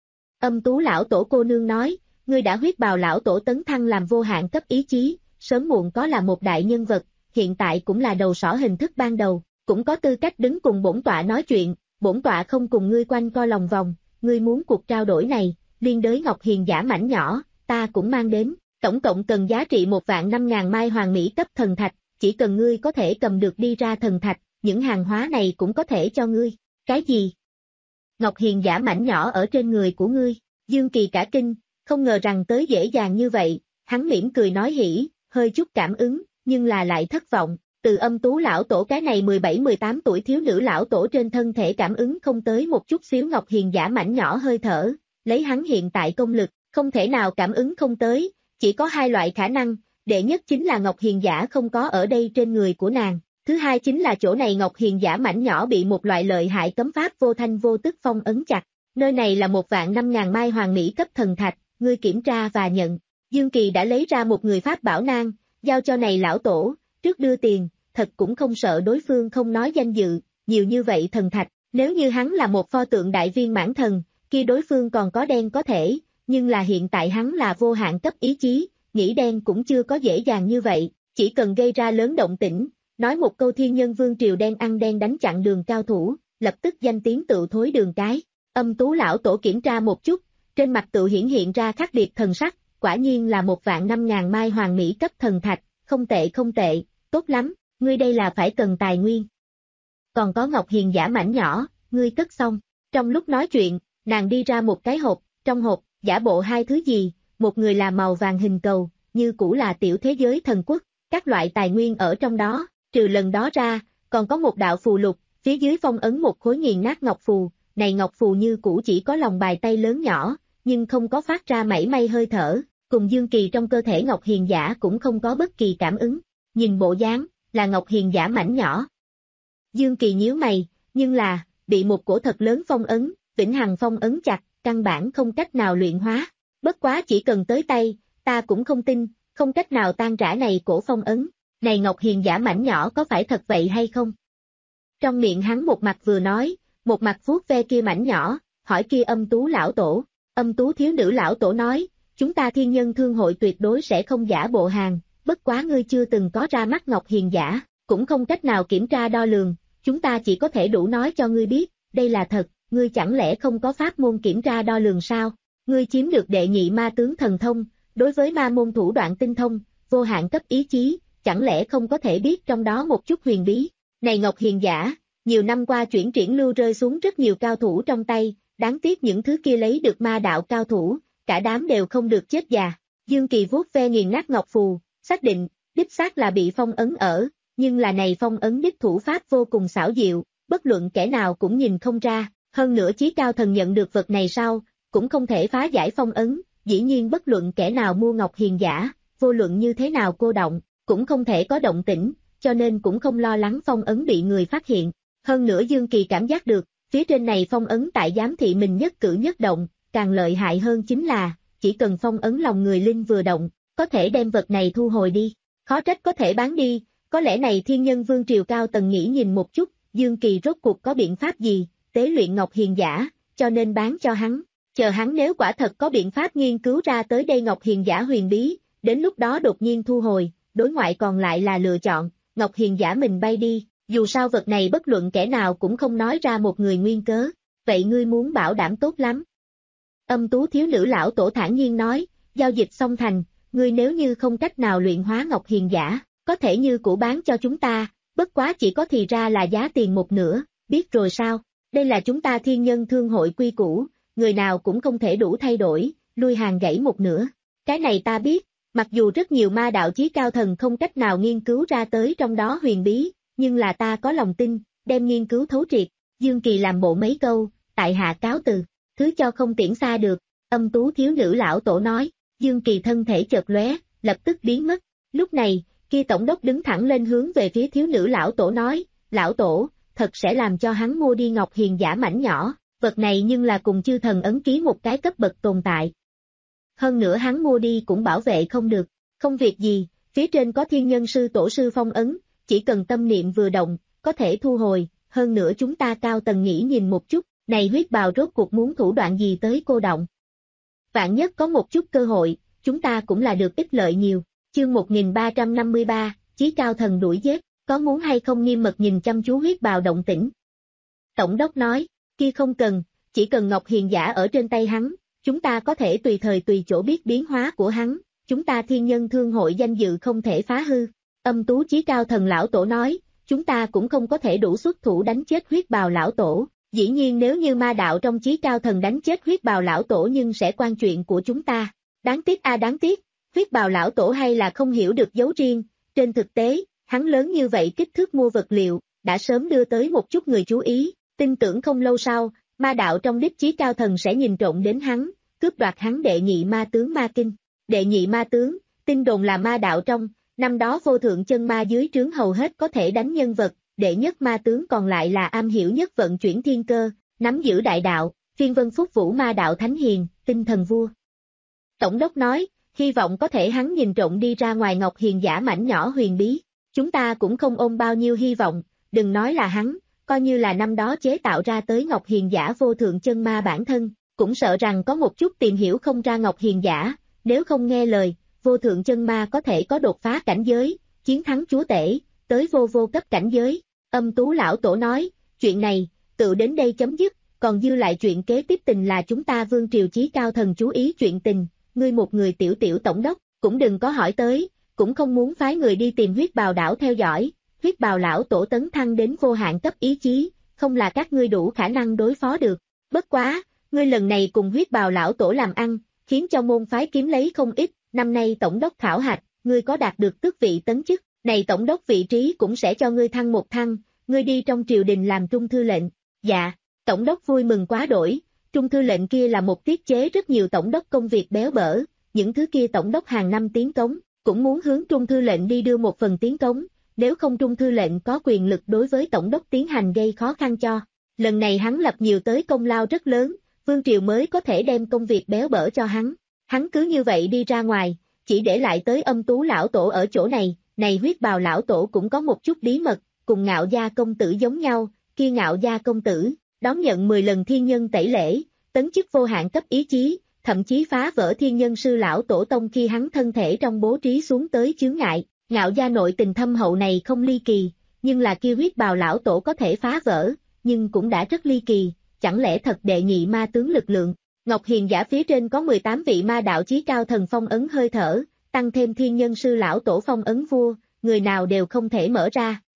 Âm tú lão tổ cô nương nói, ngươi đã huyết bào lão tổ tấn thăng làm vô hạn cấp ý chí, sớm muộn có là một đại nhân vật, hiện tại cũng là đầu sỏ hình thức ban đầu, cũng có tư cách đứng cùng bổn tọa nói chuyện, bổn tọa không cùng ngươi quanh co lòng vòng, ngươi muốn cuộc trao đổi này, liên đới ngọc hiền giả mảnh nhỏ, ta cũng mang đến, tổng cộng cần giá trị một vạn năm ngàn mai hoàng mỹ cấp thần thạch, chỉ cần ngươi có thể cầm được đi ra thần thạch, những hàng hóa này cũng có thể cho ngươi, cái gì? Ngọc hiền giả mảnh nhỏ ở trên người của ngươi, Dương Kỳ cả kinh, không ngờ rằng tới dễ dàng như vậy, hắn mỉm cười nói hỉ, hơi chút cảm ứng, nhưng là lại thất vọng, từ âm tú lão tổ cái này mười bảy mười tám tuổi thiếu nữ lão tổ trên thân thể cảm ứng không tới một chút xíu Ngọc hiền giả mảnh nhỏ hơi thở, lấy hắn hiện tại công lực, không thể nào cảm ứng không tới, chỉ có hai loại khả năng, đệ nhất chính là Ngọc hiền giả không có ở đây trên người của nàng, thứ hai chính là chỗ này Ngọc hiền giả mảnh nhỏ bị một loại lợi hại cấm pháp vô thanh vô tức phong ấn chặt, nơi này là một vạn năm ngàn mai hoàng mỹ cấp thần thạch, ngươi kiểm tra và nhận. Dương Kỳ đã lấy ra một người pháp bảo nang, giao cho này lão tổ, trước đưa tiền, thật cũng không sợ đối phương không nói danh dự, nhiều như vậy thần thạch, nếu như hắn là một pho tượng đại viên mãn thần, kia đối phương còn có đen có thể, nhưng là hiện tại hắn là vô hạn cấp ý chí, nghĩ đen cũng chưa có dễ dàng như vậy, chỉ cần gây ra lớn động tĩnh, nói một câu thiên nhân vương triều đen ăn đen đánh chặn đường cao thủ, lập tức danh tiếng tự thối đường cái. Âm tú lão tổ kiểm tra một chút, trên mặt tự hiển hiện ra khắc liệt thần sắc, quả nhiên là một vạn năm ngàn mai hoàng mỹ cấp thần thạch, không tệ không tệ, tốt lắm, ngươi đây là phải cần tài nguyên. Còn có Ngọc hiền giả mảnh nhỏ, ngươi cất xong, trong lúc nói chuyện, nàng đi ra một cái hộp, trong hộp, giả bộ hai thứ gì, một người là màu vàng hình cầu, như cũ là tiểu thế giới thần quốc, các loại tài nguyên ở trong đó, trừ lần đó ra, còn có một đạo phù lục, phía dưới phong ấn một khối nghiền nát ngọc phù, này ngọc phù như cũ chỉ có lòng bài tay lớn nhỏ, nhưng không có phát ra mảy may hơi thở, cùng Dương Kỳ trong cơ thể Ngọc hiền giả cũng không có bất kỳ cảm ứng, nhìn bộ dáng, là Ngọc hiền giả mảnh nhỏ. Dương Kỳ nhíu mày, nhưng là, bị một cổ thật lớn phong ấn, vĩnh hằng phong ấn chặt, căn bản không cách nào luyện hóa, bất quá chỉ cần tới tay, ta cũng không tin, không cách nào tan rã này cổ phong ấn, này Ngọc hiền giả mảnh nhỏ có phải thật vậy hay không? Trong miệng hắn một mặt vừa nói, một mặt vuốt ve kia mảnh nhỏ, hỏi kia âm tú lão tổ, âm tú thiếu nữ lão tổ nói, chúng ta thiên nhân thương hội tuyệt đối sẽ không giả bộ hàng, bất quá ngươi chưa từng có ra mắt Ngọc hiền giả, cũng không cách nào kiểm tra đo lường, chúng ta chỉ có thể đủ nói cho ngươi biết, đây là thật, ngươi chẳng lẽ không có pháp môn kiểm tra đo lường sao, ngươi chiếm được đệ nhị ma tướng thần thông, đối với ma môn thủ đoạn tinh thông, vô hạn cấp ý chí, chẳng lẽ không có thể biết trong đó một chút huyền bí, này Ngọc hiền giả, nhiều năm qua chuyển triển lưu rơi xuống rất nhiều cao thủ trong tay, đáng tiếc những thứ kia lấy được ma đạo cao thủ, cả đám đều không được chết già. Dương Kỳ vuốt ve nghiền nát ngọc phù, xác định, đích xác là bị phong ấn ở, nhưng là này phong ấn đích thủ pháp vô cùng xảo diệu, bất luận kẻ nào cũng nhìn không ra, hơn nữa Chí Cao Thần nhận được vật này sau, cũng không thể phá giải phong ấn, dĩ nhiên bất luận kẻ nào mua Ngọc Hiền giả, vô luận như thế nào cô động, cũng không thể có động tĩnh, cho nên cũng không lo lắng phong ấn bị người phát hiện. Hơn nữa Dương Kỳ cảm giác được, phía trên này phong ấn tại giám thị mình nhất cử nhất động, càng lợi hại hơn chính là, chỉ cần phong ấn lòng người linh vừa động, có thể đem vật này thu hồi đi, khó trách có thể bán đi, có lẽ này Thiên Nhân Vương triều cao tầng nghĩ nhìn một chút, Dương Kỳ rốt cuộc có biện pháp gì, tế luyện Ngọc Hiền giả, cho nên bán cho hắn, chờ hắn nếu quả thật có biện pháp nghiên cứu ra tới đây Ngọc Hiền giả huyền bí, đến lúc đó đột nhiên thu hồi, đối ngoại còn lại là lựa chọn, Ngọc Hiền giả mình bay đi, dù sao vật này bất luận kẻ nào cũng không nói ra một người nguyên cớ, vậy ngươi muốn bảo đảm tốt lắm. Âm Tú thiếu nữ lão tổ thản nhiên nói, giao dịch xong thành, ngươi nếu như không cách nào luyện hóa Ngọc Hiền giả, có thể như cũ bán cho chúng ta, bất quá chỉ có thì ra là giá tiền một nửa, biết rồi sao, đây là chúng ta Thiên Nhân Thương hội quy củ, người nào cũng không thể đủ thay đổi, lui hàng gãy một nửa, cái này ta biết, mặc dù rất nhiều ma đạo chí cao thần không cách nào nghiên cứu ra tới trong đó huyền bí, nhưng là ta có lòng tin, đem nghiên cứu thấu triệt, Dương Kỳ làm bộ mấy câu, tại hạ cáo từ, thứ cho không tiễn xa được, Âm Tú thiếu nữ lão tổ nói, Dương Kỳ thân thể chợt lóe, lập tức biến mất, lúc này, kia tổng đốc đứng thẳng lên hướng về phía thiếu nữ lão tổ nói, lão tổ, thật sẽ làm cho hắn mua đi Ngọc Hiền giả mảnh nhỏ, vật này nhưng là cùng chư thần ấn ký một cái cấp bậc tồn tại. Hơn nữa hắn mua đi cũng bảo vệ không được, không việc gì, phía trên có thiên nhân sư tổ sư phong ấn, chỉ cần tâm niệm vừa động, có thể thu hồi, hơn nữa chúng ta cao tầng nghĩ nhìn một chút, này huyết bào rốt cuộc muốn thủ đoạn gì tới cô động. Vạn nhất có một chút cơ hội, chúng ta cũng là được ích lợi nhiều, chương một nghìn ba trăm năm mươi ba, Chí Cao Thần đuổi giết, có muốn hay không nghiêm mật nhìn chăm chú huyết bào động tĩnh. Tổng đốc nói, kia không cần, chỉ cần Ngọc Hiền giả ở trên tay hắn, chúng ta có thể tùy thời tùy chỗ biết biến hóa của hắn, chúng ta Thiên Nhân Thương hội danh dự không thể phá hư. Âm Tú Chí Cao Thần lão tổ nói, chúng ta cũng không có thể đủ xuất thủ đánh chết huyết bào lão tổ, dĩ nhiên nếu như ma đạo trong Chí Cao Thần đánh chết huyết bào lão tổ nhưng sẽ quan chuyện của chúng ta. Đáng tiếc a à đáng tiếc, huyết bào lão tổ hay là không hiểu được dấu riêng, trên thực tế, hắn lớn như vậy kích thước mua vật liệu, đã sớm đưa tới một chút người chú ý, tin tưởng không lâu sau, ma đạo trong đích Chí Cao Thần sẽ nhìn trộm đến hắn, cướp đoạt hắn đệ nhị ma tướng ma kinh. Đệ nhị ma tướng, tin đồn là ma đạo trong, năm đó vô thượng chân ma dưới trướng hầu hết có thể đánh nhân vật, đệ nhất ma tướng còn lại là am hiểu nhất vận chuyển thiên cơ, nắm giữ đại đạo, phiên vân phúc vũ ma đạo thánh hiền, tinh thần vua. Tổng đốc nói, hy vọng có thể hắn nhìn trộm đi ra ngoài Ngọc Hiền giả mảnh nhỏ huyền bí, chúng ta cũng không ôm bao nhiêu hy vọng, đừng nói là hắn, coi như là năm đó chế tạo ra tới Ngọc Hiền giả vô thượng chân ma bản thân, cũng sợ rằng có một chút tìm hiểu không ra Ngọc Hiền giả, nếu không nghe lời, vô thượng chân ma có thể có đột phá cảnh giới, chiến thắng chúa tể, tới vô vô cấp cảnh giới. Âm Tú lão tổ nói, chuyện này, tự đến đây chấm dứt, còn dư lại chuyện kế tiếp tình là chúng ta Vương Triều Chí Cao Thần chú ý chuyện tình, ngươi một người tiểu tiểu tổng đốc, cũng đừng có hỏi tới, cũng không muốn phái người đi tìm huyết bào đảo theo dõi, huyết bào lão tổ tấn thăng đến vô hạn cấp ý chí, không là các ngươi đủ khả năng đối phó được. Bất quá, ngươi lần này cùng huyết bào lão tổ làm ăn, khiến cho môn phái kiếm lấy không ít, năm nay tổng đốc khảo hạch, ngươi có đạt được tước vị tấn chức, này tổng đốc vị trí cũng sẽ cho ngươi thăng một thăng, ngươi đi trong triều đình làm trung thư lệnh. Dạ, tổng đốc vui mừng quá đổi, trung thư lệnh kia là một tiết chế rất nhiều tổng đốc công việc béo bở, những thứ kia tổng đốc hàng năm tiến cống, cũng muốn hướng trung thư lệnh đi đưa một phần tiến cống, nếu không trung thư lệnh có quyền lực đối với tổng đốc tiến hành gây khó khăn cho. Lần này hắn lập nhiều tới công lao rất lớn, Vương Triều mới có thể đem công việc béo bở cho hắn. Hắn cứ như vậy đi ra ngoài, chỉ để lại tới Âm Tú lão tổ ở chỗ này, này huyết bào lão tổ cũng có một chút bí mật, cùng Ngạo Gia công tử giống nhau, kia Ngạo Gia công tử, đón nhận mười lần thiên nhân tẩy lễ, tấn chức vô hạn cấp ý chí, thậm chí phá vỡ thiên nhân sư lão tổ tông khi hắn thân thể trong bố trí xuống tới chướng ngại. Ngạo Gia nội tình thâm hậu này không ly kỳ, nhưng là kia huyết bào lão tổ có thể phá vỡ, nhưng cũng đã rất ly kỳ, chẳng lẽ thật đệ nhị ma tướng lực lượng. Ngọc Hiền giả phía trên có mười tám vị ma đạo chí cao thần phong ấn hơi thở, tăng thêm thiên nhân sư lão tổ phong ấn vua, người nào đều không thể mở ra,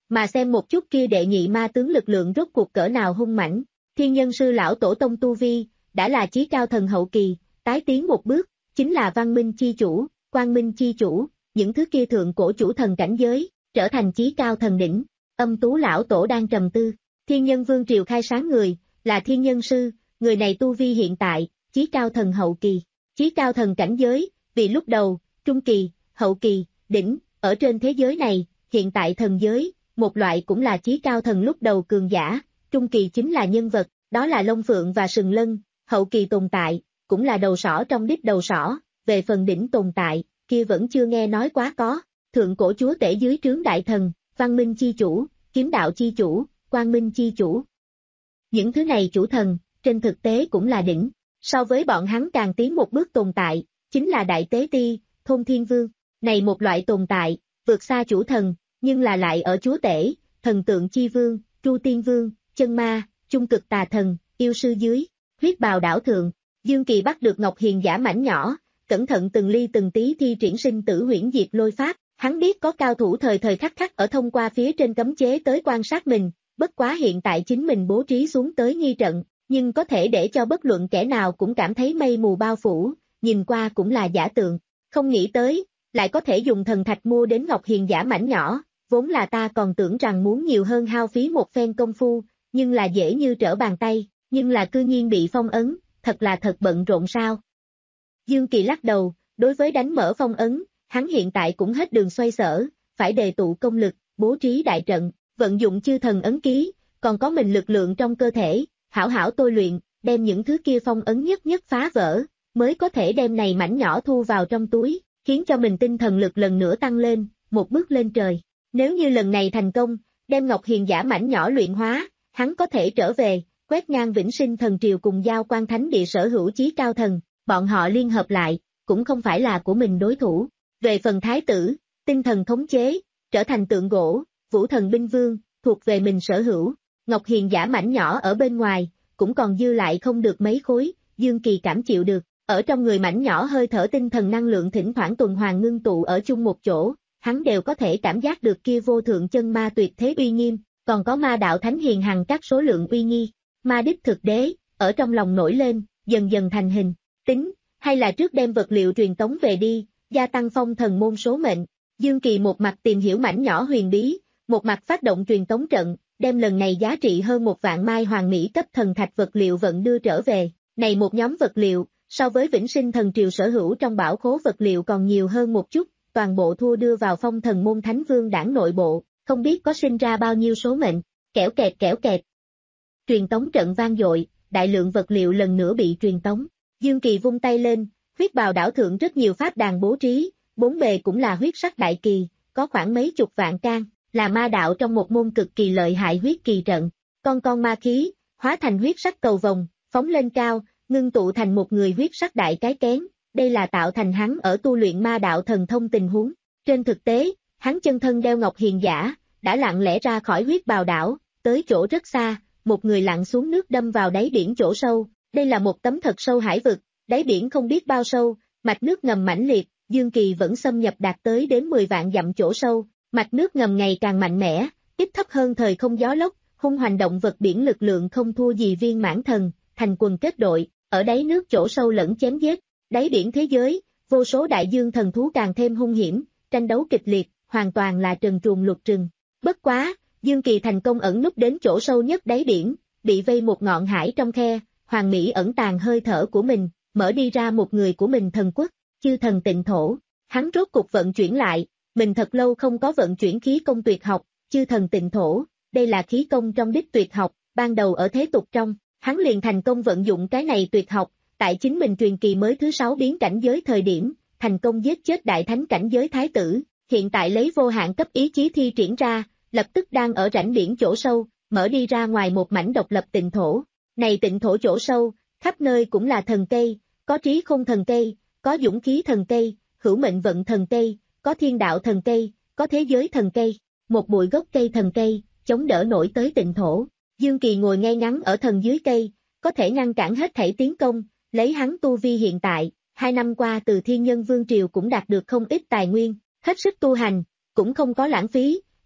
mà xem một chút kia đệ nhị ma tướng lực lượng rốt cuộc cỡ nào hung mãnh. Thiên Nhân Sư lão tổ tông tu vi, đã là chí cao thần hậu kỳ, tái tiến một bước, chính là văn minh chi chủ, quang minh chi chủ, những thứ kia thượng cổ chủ thần cảnh giới, trở thành chí cao thần đỉnh. Âm Tú lão tổ đang trầm tư, Thiên Nhân Vương triều khai sáng người, là Thiên Nhân Sư, người này tu vi hiện tại, chí cao thần hậu kỳ, chí cao thần cảnh giới, vì lúc đầu, trung kỳ, hậu kỳ, đỉnh, ở trên thế giới này, hiện tại thần giới, một loại cũng là chí cao thần lúc đầu cường giả, trung kỳ chính là nhân vật, đó là Long Phượng và Sừng Lân, hậu kỳ tồn tại, cũng là đầu sỏ trong đít đầu sỏ, về phần đỉnh tồn tại, kia vẫn chưa nghe nói quá có, thượng cổ chúa tể dưới trướng đại thần, văn minh chi chủ, kiếm đạo chi chủ, quang minh chi chủ. Những thứ này chủ thần, trên thực tế cũng là đỉnh, so với bọn hắn càng tiến một bước tồn tại, chính là Đại Tế Ti, Thôn Thiên Vương, này một loại tồn tại, vượt xa chủ thần, nhưng là lại ở chúa tể, thần tượng chi vương, tru tiên vương, chân ma, trung cực tà thần, yêu sư dưới, huyết bào đảo thượng, Dương Kỳ bắt được Ngọc Hiền giả mảnh nhỏ, cẩn thận từng ly từng tí thi triển sinh tử huyễn diệt lôi pháp, hắn biết có cao thủ thời thời khắc khắc ở thông qua phía trên cấm chế tới quan sát mình, bất quá hiện tại chính mình bố trí xuống tới nghi trận, nhưng có thể để cho bất luận kẻ nào cũng cảm thấy mây mù bao phủ, nhìn qua cũng là giả tượng, không nghĩ tới, lại có thể dùng thần thạch mua đến Ngọc Hiền giả mảnh nhỏ, vốn là ta còn tưởng rằng muốn nhiều hơn hao phí một phen công phu, nhưng là dễ như trở bàn tay, nhưng là cư nhiên bị phong ấn, thật là thật bận rộn sao. Dương Kỳ lắc đầu, đối với đánh mở phong ấn, hắn hiện tại cũng hết đường xoay sở, phải đề tụ công lực, bố trí đại trận, vận dụng chư thần ấn ký, còn có mình lực lượng trong cơ thể, hảo hảo tôi luyện, đem những thứ kia phong ấn nhất nhất phá vỡ, mới có thể đem này mảnh nhỏ thu vào trong túi, khiến cho mình tinh thần lực lần nữa tăng lên, một bước lên trời. Nếu như lần này thành công, đem Ngọc Hiền giả mảnh nhỏ luyện hóa, hắn có thể trở về, quét ngang Vĩnh Sinh Thần Triều cùng Giao Quan Thánh Địa sở hữu chí cao thần, bọn họ liên hợp lại, cũng không phải là của mình đối thủ. Về phần thái tử, tinh thần thống chế, trở thành tượng gỗ, Vũ Thần Binh Vương, thuộc về mình sở hữu. Ngọc Hiền giả mảnh nhỏ ở bên ngoài, cũng còn dư lại không được mấy khối, Dương Kỳ cảm chịu được, ở trong người mảnh nhỏ hơi thở tinh thần năng lượng thỉnh thoảng tuần hoàn ngưng tụ ở chung một chỗ, hắn đều có thể cảm giác được kia vô thượng chân ma tuyệt thế uy nghiêm, còn có ma đạo thánh hiền hằng các số lượng uy nghi, ma đích thực đế, ở trong lòng nổi lên, dần dần thành hình, tính, hay là trước đem vật liệu truyền tống về đi, gia tăng phong thần môn số mệnh. Dương Kỳ một mặt tìm hiểu mảnh nhỏ huyền bí, một mặt phát động truyền tống trận, đem lần này giá trị hơn một vạn mai hoàng mỹ cấp thần thạch vật liệu vận đưa trở về. Này một nhóm vật liệu, so với Vĩnh Sinh Thần Triều sở hữu trong bảo khố vật liệu còn nhiều hơn một chút, toàn bộ thua đưa vào phong thần môn thánh vương đảng nội bộ, không biết có sinh ra bao nhiêu số mệnh, kẻo kẹt kẻo kẹt. Truyền tống trận vang dội, đại lượng vật liệu lần nữa bị truyền tống. Dương Kỳ vung tay lên, huyết bào đảo thượng rất nhiều pháp đàn bố trí, bốn bề cũng là huyết sắc đại kỳ, có khoảng mấy chục vạn can, là ma đạo trong một môn cực kỳ lợi hại huyết kỳ trận. Con con ma khí, hóa thành huyết sắc cầu vồng, phóng lên cao, ngưng tụ thành một người huyết sắc đại cái kén, đây là tạo thành hắn ở tu luyện ma đạo thần thông tình huống. Trên thực tế, hắn chân thân đeo Ngọc Hiền giả, đã lặng lẽ ra khỏi huyết bào đảo, tới chỗ rất xa, một người lặn xuống nước đâm vào đáy biển chỗ sâu, đây là một tấm thật sâu hải vực, đáy biển không biết bao sâu, mạch nước ngầm mãnh liệt, Dương Kỳ vẫn xâm nhập đạt tới đến mười vạn dặm chỗ sâu, mạch nước ngầm ngày càng mạnh mẽ, ít thấp hơn thời không gió lốc, hung hoành động vật biển lực lượng không thua gì viên mãn thần, thành quần kết đội, ở đáy nước chỗ sâu lẫn chém giết, đáy biển thế giới, vô số đại dương thần thú càng thêm hung hiểm, tranh đấu kịch liệt, hoàn toàn là trần truồng luật trừng. Bất quá, Dương Kỳ thành công ẩn núp đến chỗ sâu nhất đáy biển, bị vây một ngọn hải trong khe, Hoàng Mỹ ẩn tàng hơi thở của mình, mở đi ra một người của mình thần quốc, chư thần tịnh thổ. Hắn rốt cục vận chuyển lại, mình thật lâu không có vận chuyển khí công tuyệt học, chư thần tịnh thổ, đây là khí công trong đích tuyệt học, ban đầu ở thế tục trong, hắn liền thành công vận dụng cái này tuyệt học, tại chính mình truyền kỳ mới thứ sáu biến cảnh giới thời điểm, thành công giết chết đại thánh cảnh giới thái tử, hiện tại lấy vô hạn cấp ý chí thi triển ra, lập tức đang ở rãnh biển chỗ sâu, mở đi ra ngoài một mảnh độc lập tịnh thổ. Này tịnh thổ chỗ sâu, khắp nơi cũng là thần cây, có trí khôn thần cây, có dũng khí thần cây, hữu mệnh vận thần cây, có thiên đạo thần cây, có thế giới thần cây, một bụi gốc cây thần cây, chống đỡ nổi tới tịnh thổ. Dương Kỳ ngồi ngay ngắn ở thần dưới cây, có thể ngăn cản hết thảy tiến công, lấy hắn tu vi hiện tại, hai năm qua từ Thiên Nhân Vương Triều cũng đạt được không ít tài nguyên, hết sức tu hành, cũng không có lãng phí,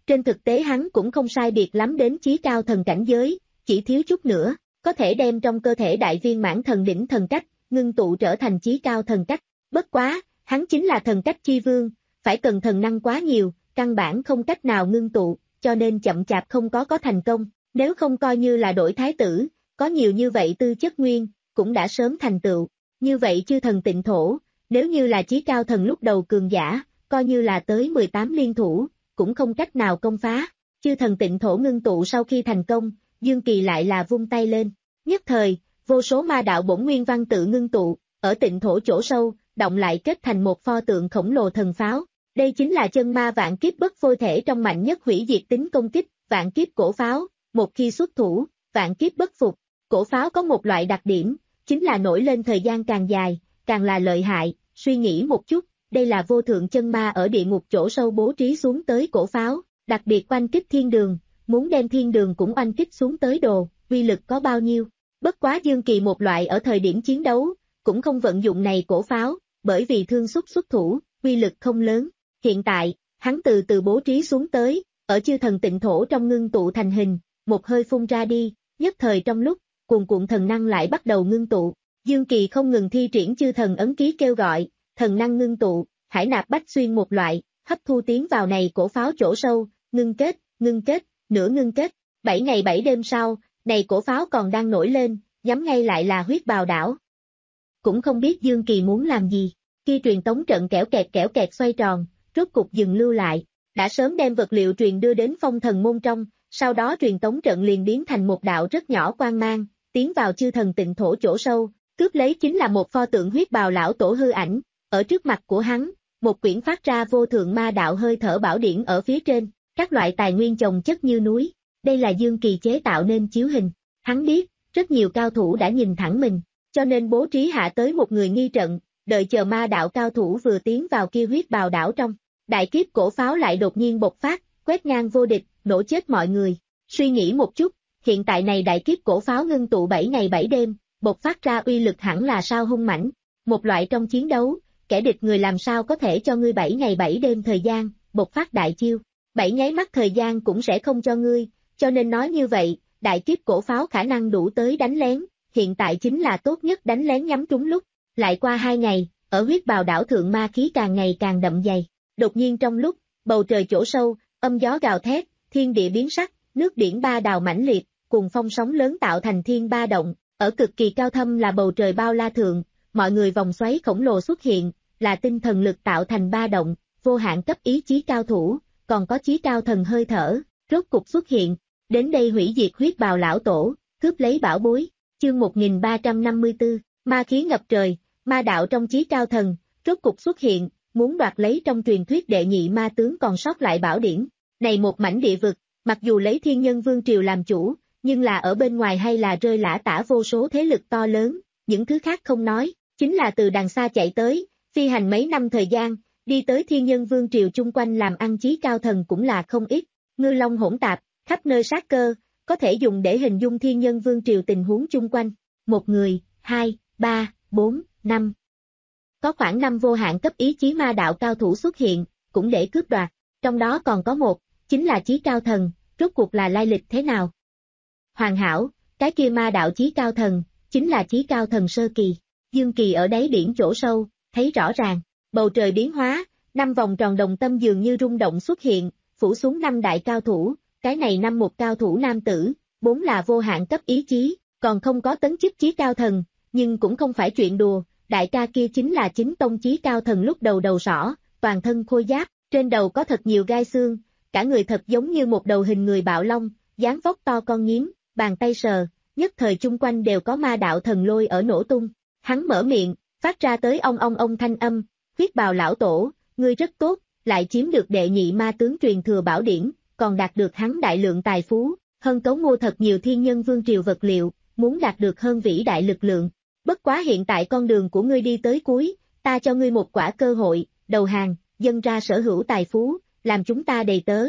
Trên thực tế hắn cũng không sai biệt lắm đến chí cao thần cảnh giới, chỉ thiếu chút nữa, có thể đem trong cơ thể đại viên mãn thần đỉnh thần cách, ngưng tụ trở thành chí cao thần cách. Bất quá, hắn chính là thần cách chi vương, phải cần thần năng quá nhiều, căn bản không cách nào ngưng tụ, cho nên chậm chạp không có có thành công. Nếu không coi như là đổi thái tử, có nhiều như vậy tư chất nguyên, cũng đã sớm thành tựu. Như vậy chư thần Tịnh Thổ, nếu như là chí cao thần lúc đầu cường giả, coi như là tới mười tám liên thủ, cũng không cách nào công phá. Chư thần Tịnh Thổ ngưng tụ sau khi thành công, Dương Kỳ lại là vung tay lên. Nhất thời, vô số ma đạo bổn nguyên văn tự ngưng tụ, ở Tịnh Thổ chỗ sâu, động lại kết thành một pho tượng khổng lồ thần pháo. Đây chính là chân ma vạn kiếp bất phôi thể trong mạnh nhất hủy diệt tính công kích, vạn kiếp cổ pháo. Một khi xuất thủ, vạn kiếp bất phục. Cổ pháo có một loại đặc điểm, chính là nổi lên thời gian càng dài, càng là lợi hại. Suy nghĩ một chút, đây là vô thượng chân ma ở địa ngục chỗ sâu bố trí xuống tới cổ pháo, đặc biệt oanh kích thiên đường, muốn đem thiên đường cũng oanh kích xuống tới đồ, uy lực có bao nhiêu. Bất quá Dương Kỳ một loại ở thời điểm chiến đấu, cũng không vận dụng này cổ pháo, bởi vì thương xúc xuất thủ, uy lực không lớn. Hiện tại, hắn từ từ bố trí xuống tới, ở chư thần Tịnh Thổ trong ngưng tụ thành hình, một hơi phun ra đi, nhất thời trong lúc, cuồn cuộn thần năng lại bắt đầu ngưng tụ. Dương Kỳ không ngừng thi triển chư thần ấn ký kêu gọi, thần năng ngưng tụ, hải nạp bách xuyên một loại, hấp thu tiến vào này cổ pháo chỗ sâu, ngưng kết, ngưng kết, nửa ngưng kết. Bảy ngày bảy đêm sau, này cổ pháo còn đang nổi lên, nhắm ngay lại là huyết bào đảo. Cũng không biết Dương Kỳ muốn làm gì, kia truyền tống trận kẽo kẹt kẽo kẹt xoay tròn, rốt cục dừng lưu lại, đã sớm đem vật liệu truyền đưa đến phong thần môn trong, sau đó truyền tống trận liền biến thành một đạo rất nhỏ quang mang, tiến vào chư thần Tịnh Thổ chỗ sâu, cướp lấy chính là một pho tượng huyết bào lão tổ hư ảnh, ở trước mặt của hắn, một quyển phát ra vô thượng ma đạo hơi thở bảo điển ở phía trên, các loại tài nguyên chồng chất như núi, đây là Dương Kỳ chế tạo nên chiếu hình, hắn biết, rất nhiều cao thủ đã nhìn thẳng mình, cho nên bố trí hạ tới một người nghi trận, đợi chờ ma đạo cao thủ vừa tiến vào kia huyết bào đảo trong, đại kiếp cổ pháo lại đột nhiên bộc phát, quét ngang vô địch, nổ chết mọi người. Suy nghĩ một chút, hiện tại này đại kiếp cổ pháo ngưng tụ bảy ngày bảy đêm, bộc phát ra uy lực hẳn là sao hung mãnh. Một loại trong chiến đấu, kẻ địch người làm sao có thể cho ngươi bảy ngày bảy đêm thời gian, bộc phát đại chiêu. Bảy nháy mắt thời gian cũng sẽ không cho ngươi, cho nên nói như vậy, đại kiếp cổ pháo khả năng đủ tới đánh lén, hiện tại chính là tốt nhất đánh lén nhắm trúng lúc. Lại qua hai ngày, ở huyết bào đảo thượng ma khí càng ngày càng đậm dày. Đột nhiên trong lúc, bầu trời chỗ sâu, âm gió gào thét, thiên địa biến sắc, nước biển ba đào mãnh liệt, cùng phong sóng lớn tạo thành thiên ba động, ở cực kỳ cao thâm là bầu trời bao la thượng, mọi người vòng xoáy khổng lồ xuất hiện, là tinh thần lực tạo thành ba động, vô hạn cấp ý chí cao thủ, còn có chí cao thần hơi thở, rốt cục xuất hiện, đến đây hủy diệt huyết bào lão tổ, cướp lấy bảo bối, chương một nghìn ba trăm năm mươi tư, ma khí ngập trời, ma đạo trong chí cao thần, rốt cục xuất hiện, muốn đoạt lấy trong truyền thuyết đệ nhị ma tướng còn sót lại bảo điển. Này một mảnh địa vực, mặc dù lấy thiên nhân vương triều làm chủ, nhưng là ở bên ngoài hay là rơi lả tả vô số thế lực to lớn, những thứ khác không nói, chính là từ đằng xa chạy tới, phi hành mấy năm thời gian, đi tới thiên nhân vương triều chung quanh làm ăn chí cao thần cũng là không ít, ngư long hỗn tạp, khắp nơi sát cơ, có thể dùng để hình dung thiên nhân vương triều tình huống chung quanh, một người, hai, ba, bốn, năm. Có khoảng năm vô hạn cấp ý chí ma đạo cao thủ xuất hiện, cũng để cướp đoạt, trong đó còn có một, chính là chí cao thần, rốt cuộc là lai lịch thế nào? Hoàn hảo, cái kia ma đạo chí cao thần, chính là chí cao thần sơ kỳ, Dương Kỳ ở đáy biển chỗ sâu, thấy rõ ràng, bầu trời biến hóa, năm vòng tròn đồng tâm dường như rung động xuất hiện, phủ xuống năm đại cao thủ, cái này năm một cao thủ nam tử, bốn là vô hạn cấp ý chí, còn không có tấn chức chí cao thần, nhưng cũng không phải chuyện đùa, đại ca kia chính là chính tông chí cao thần lúc đầu đầu sỏ, toàn thân khôi giáp, trên đầu có thật nhiều gai xương, cả người thật giống như một đầu hình người bạo long, dáng vóc to con nhím, bàn tay sờ, nhất thời chung quanh đều có ma đạo thần lôi ở nổ tung, hắn mở miệng, phát ra tới ong ong ong thanh âm, huyết bào lão tổ, ngươi rất tốt, lại chiếm được đệ nhị ma tướng truyền thừa bảo điển, còn đạt được hắn đại lượng tài phú, hơn cấu mua thật nhiều thiên nhân vương triều vật liệu, muốn đạt được hơn vĩ đại lực lượng. Bất quá hiện tại con đường của ngươi đi tới cuối, ta cho ngươi một quả cơ hội, đầu hàng, dâng ra sở hữu tài phú, làm chúng ta đầy tớ.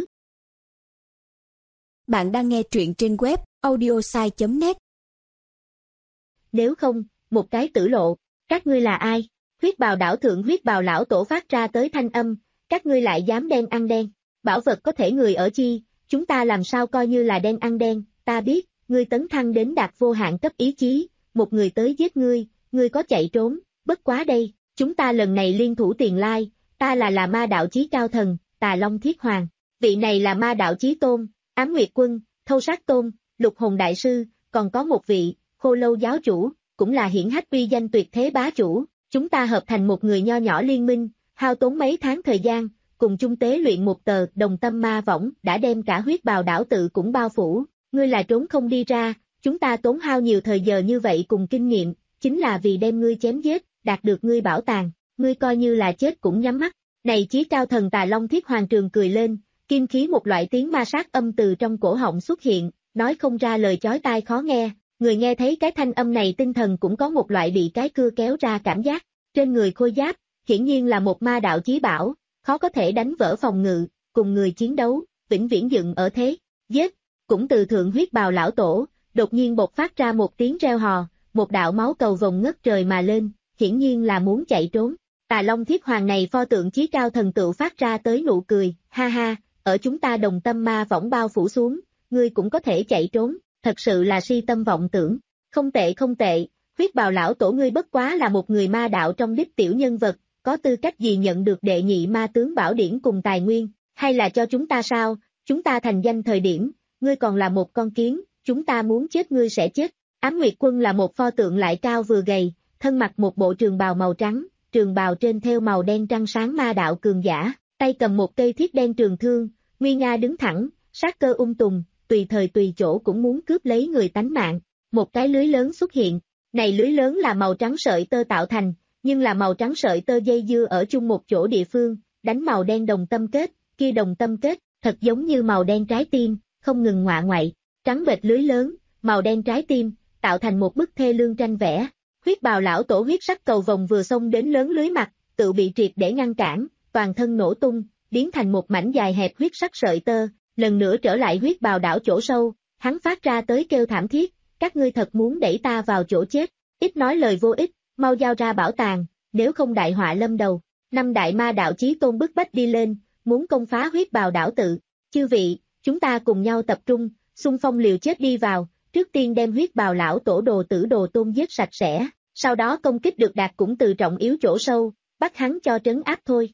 Bạn đang nghe truyện trên web audiosai chấm net. Nếu không, một cái tử lộ, các ngươi là ai? Huyết bào đảo thượng huyết bào lão tổ phát ra tới thanh âm, các ngươi lại dám đen ăn đen. bảo vật có thể người ở chi, chúng ta làm sao coi như là đen ăn đen, ta biết, ngươi tấn thăng đến đạt vô hạn cấp ý chí, một người tới giết ngươi, ngươi có chạy trốn, bất quá đây, chúng ta lần này liên thủ tiền lai, ta là là ma đạo chí cao thần, Tà Long Thiết Hoàng, vị này là ma đạo chí tôn, Ám Nguyệt Quân, Thâu Sát Tôn, Lục Hồn Đại Sư, còn có một vị, Khô Lâu Giáo Chủ, cũng là hiển hách uy danh tuyệt thế bá chủ, chúng ta hợp thành một người nho nhỏ liên minh, hao tốn mấy tháng thời gian, cùng chung tế luyện một tờ đồng tâm ma võng đã đem cả huyết bào đảo tự cũng bao phủ, ngươi là trốn không đi ra, chúng ta tốn hao nhiều thời giờ như vậy cùng kinh nghiệm, chính là vì đem ngươi chém giết, đạt được ngươi bảo tàng, ngươi coi như là chết cũng nhắm mắt. Này chí cao thần Tà Long Thiết Hoàng trường cười lên, kim khí một loại tiếng ma sát âm từ trong cổ họng xuất hiện, nói không ra lời chói tai khó nghe, người nghe thấy cái thanh âm này tinh thần cũng có một loại bị cái cưa kéo ra cảm giác, trên người khôi giáp, hiển nhiên là một ma đạo chí bảo, khó có thể đánh vỡ phòng ngự, cùng người chiến đấu, vĩnh viễn dựng ở thế, giết, cũng từ thượng huyết bào lão tổ, đột nhiên bộc phát ra một tiếng reo hò, một đạo máu cầu vồng ngất trời mà lên, hiển nhiên là muốn chạy trốn. Tà Long Thiết Hoàng này pho tượng chí cao thần tựu phát ra tới nụ cười, ha ha, ở chúng ta đồng tâm ma võng bao phủ xuống, ngươi cũng có thể chạy trốn, thật sự là si tâm vọng tưởng, không tệ không tệ, huyết bào lão tổ ngươi bất quá là một người ma đạo trong đích tiểu nhân vật, có tư cách gì nhận được đệ nhị ma tướng bảo điển cùng tài nguyên, hay là cho chúng ta sao, chúng ta thành danh thời điểm, ngươi còn là một con kiến, chúng ta muốn chết ngươi sẽ chết. Ám Nguyệt Quân là một pho tượng lại cao vừa gầy, thân mặc một bộ trường bào màu trắng, trường bào trên theo màu đen trăng sáng ma đạo cường giả, tay cầm một cây thiết đen trường thương, nguy nga đứng thẳng, sát cơ ung tùng, tùy thời tùy chỗ cũng muốn cướp lấy người tánh mạng. Một cái lưới lớn xuất hiện, này lưới lớn là màu trắng sợi tơ tạo thành, nhưng là màu trắng sợi tơ dây dưa ở chung một chỗ địa phương, đánh màu đen đồng tâm kết, kia đồng tâm kết, thật giống như màu đen trái tim, không ngừng ngoạ ngoại, trắng bệch lưới lớn, màu đen trái tim, tạo thành một bức thê lương tranh vẽ. Huyết bào lão tổ huyết sắc cầu vồng vừa xông đến lớn lưới mặt, tự bị triệt để ngăn cản, toàn thân nổ tung, biến thành một mảnh dài hẹp huyết sắc sợi tơ, lần nữa trở lại huyết bào đảo chỗ sâu, hắn phát ra tới kêu thảm thiết, các ngươi thật muốn đẩy ta vào chỗ chết, ít nói lời vô ích, mau giao ra bảo tàng, nếu không đại họa lâm đầu. Năm đại ma đạo chí tôn bức bách đi lên, muốn công phá huyết bào đảo tự, chư vị, chúng ta cùng nhau tập trung, xung phong liều chết đi vào, trước tiên đem huyết bào lão tổ đồ tử đồ tôn giết sạch sẽ, sau đó công kích được đạt cũng từ trọng yếu chỗ sâu, bắt hắn cho trấn áp thôi.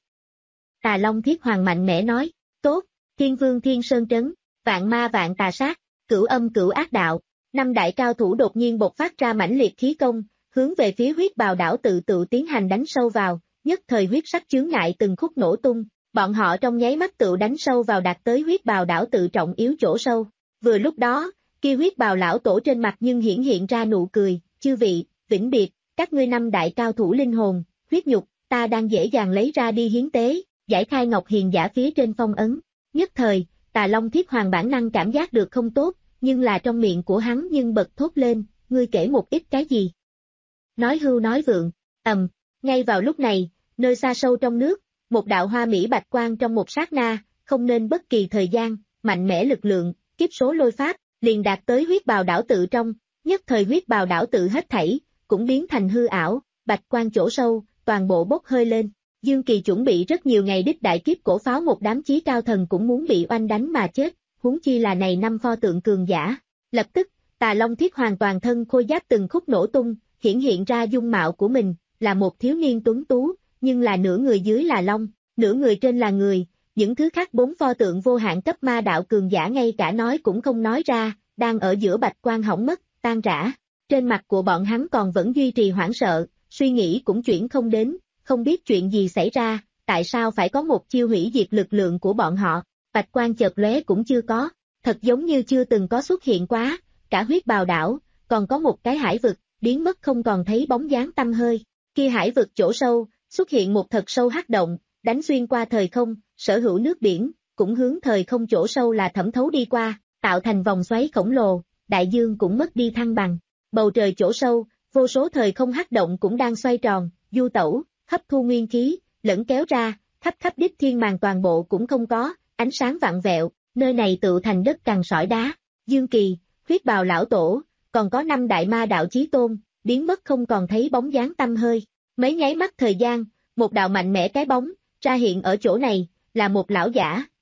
Tà Long Thiết Hoàng mạnh mẽ nói, tốt, Thiên Vương Thiên Sơn trấn, vạn ma vạn tà sát, cửu âm cửu ác đạo, năm đại cao thủ đột nhiên bộc phát ra mãnh liệt khí công, hướng về phía huyết bào đảo tự tự tiến hành đánh sâu vào, nhất thời huyết sắc chướng ngại từng khúc nổ tung, bọn họ trong nháy mắt tự đánh sâu vào đạt tới huyết bào đảo tự trọng yếu chỗ sâu. Vừa lúc đó, kia huyết bào lão tổ trên mặt nhưng hiển hiện ra nụ cười, chư vị, vĩnh biệt, các ngươi năm đại cao thủ linh hồn, huyết nhục, ta đang dễ dàng lấy ra đi hiến tế, giải khai ngọc hiền giả phía trên phong ấn. Nhất thời, Tà Long Thiết Hoàng bản năng cảm giác được không tốt, nhưng là trong miệng của hắn nhưng bật thốt lên, ngươi kể một ít cái gì? Nói hưu nói vượng, ầm, ngay vào lúc này, nơi xa sâu trong nước, một đạo hoa mỹ bạch quang trong một sát na, không nên bất kỳ thời gian, mạnh mẽ lực lượng, kiếp số lôi pháp, liền đạt tới huyết bào đảo tự trong, nhất thời huyết bào đảo tự hết thảy, cũng biến thành hư ảo, bạch quang chỗ sâu, toàn bộ bốc hơi lên. Dương Kỳ chuẩn bị rất nhiều ngày đích đại kiếp cổ pháo một đám chí cao thần cũng muốn bị oanh đánh mà chết, huống chi là này năm pho tượng cường giả. Lập tức, Tà Long Thiết hoàn toàn thân khôi giáp từng khúc nổ tung, hiển hiện ra dung mạo của mình, là một thiếu niên tuấn tú, nhưng là nửa người dưới là long, nửa người trên là người, những thứ khác bốn pho tượng vô hạn cấp ma đạo cường giả ngay cả nói cũng không nói ra, đang ở giữa bạch quang hỏng mất, tan rã. Trên mặt của bọn hắn còn vẫn duy trì hoảng sợ, suy nghĩ cũng chuyển không đến, không biết chuyện gì xảy ra, tại sao phải có một chiêu hủy diệt lực lượng của bọn họ, bạch quang chợt lóe cũng chưa có, thật giống như chưa từng có xuất hiện quá, cả huyết bào đảo, còn có một cái hải vực, biến mất không còn thấy bóng dáng tăm hơi, kia hải vực chỗ sâu, xuất hiện một thật sâu hắc động, đánh xuyên qua thời không, sở hữu nước biển, cũng hướng thời không chỗ sâu là thẩm thấu đi qua, tạo thành vòng xoáy khổng lồ, đại dương cũng mất đi thăng bằng, bầu trời chỗ sâu, vô số thời không hắc động cũng đang xoay tròn, du tẩu, hấp thu nguyên khí, lẫn kéo ra, khắp khắp đích thiên màng toàn bộ cũng không có, ánh sáng vặn vẹo, nơi này tự thành đất cằn sỏi đá. Dương Kỳ, huyết bào lão tổ, còn có năm đại ma đạo chí tôn, biến mất không còn thấy bóng dáng tăm hơi. Mấy nháy mắt thời gian, một đạo mạnh mẽ cái bóng, ra hiện ở chỗ này, là một lão giả,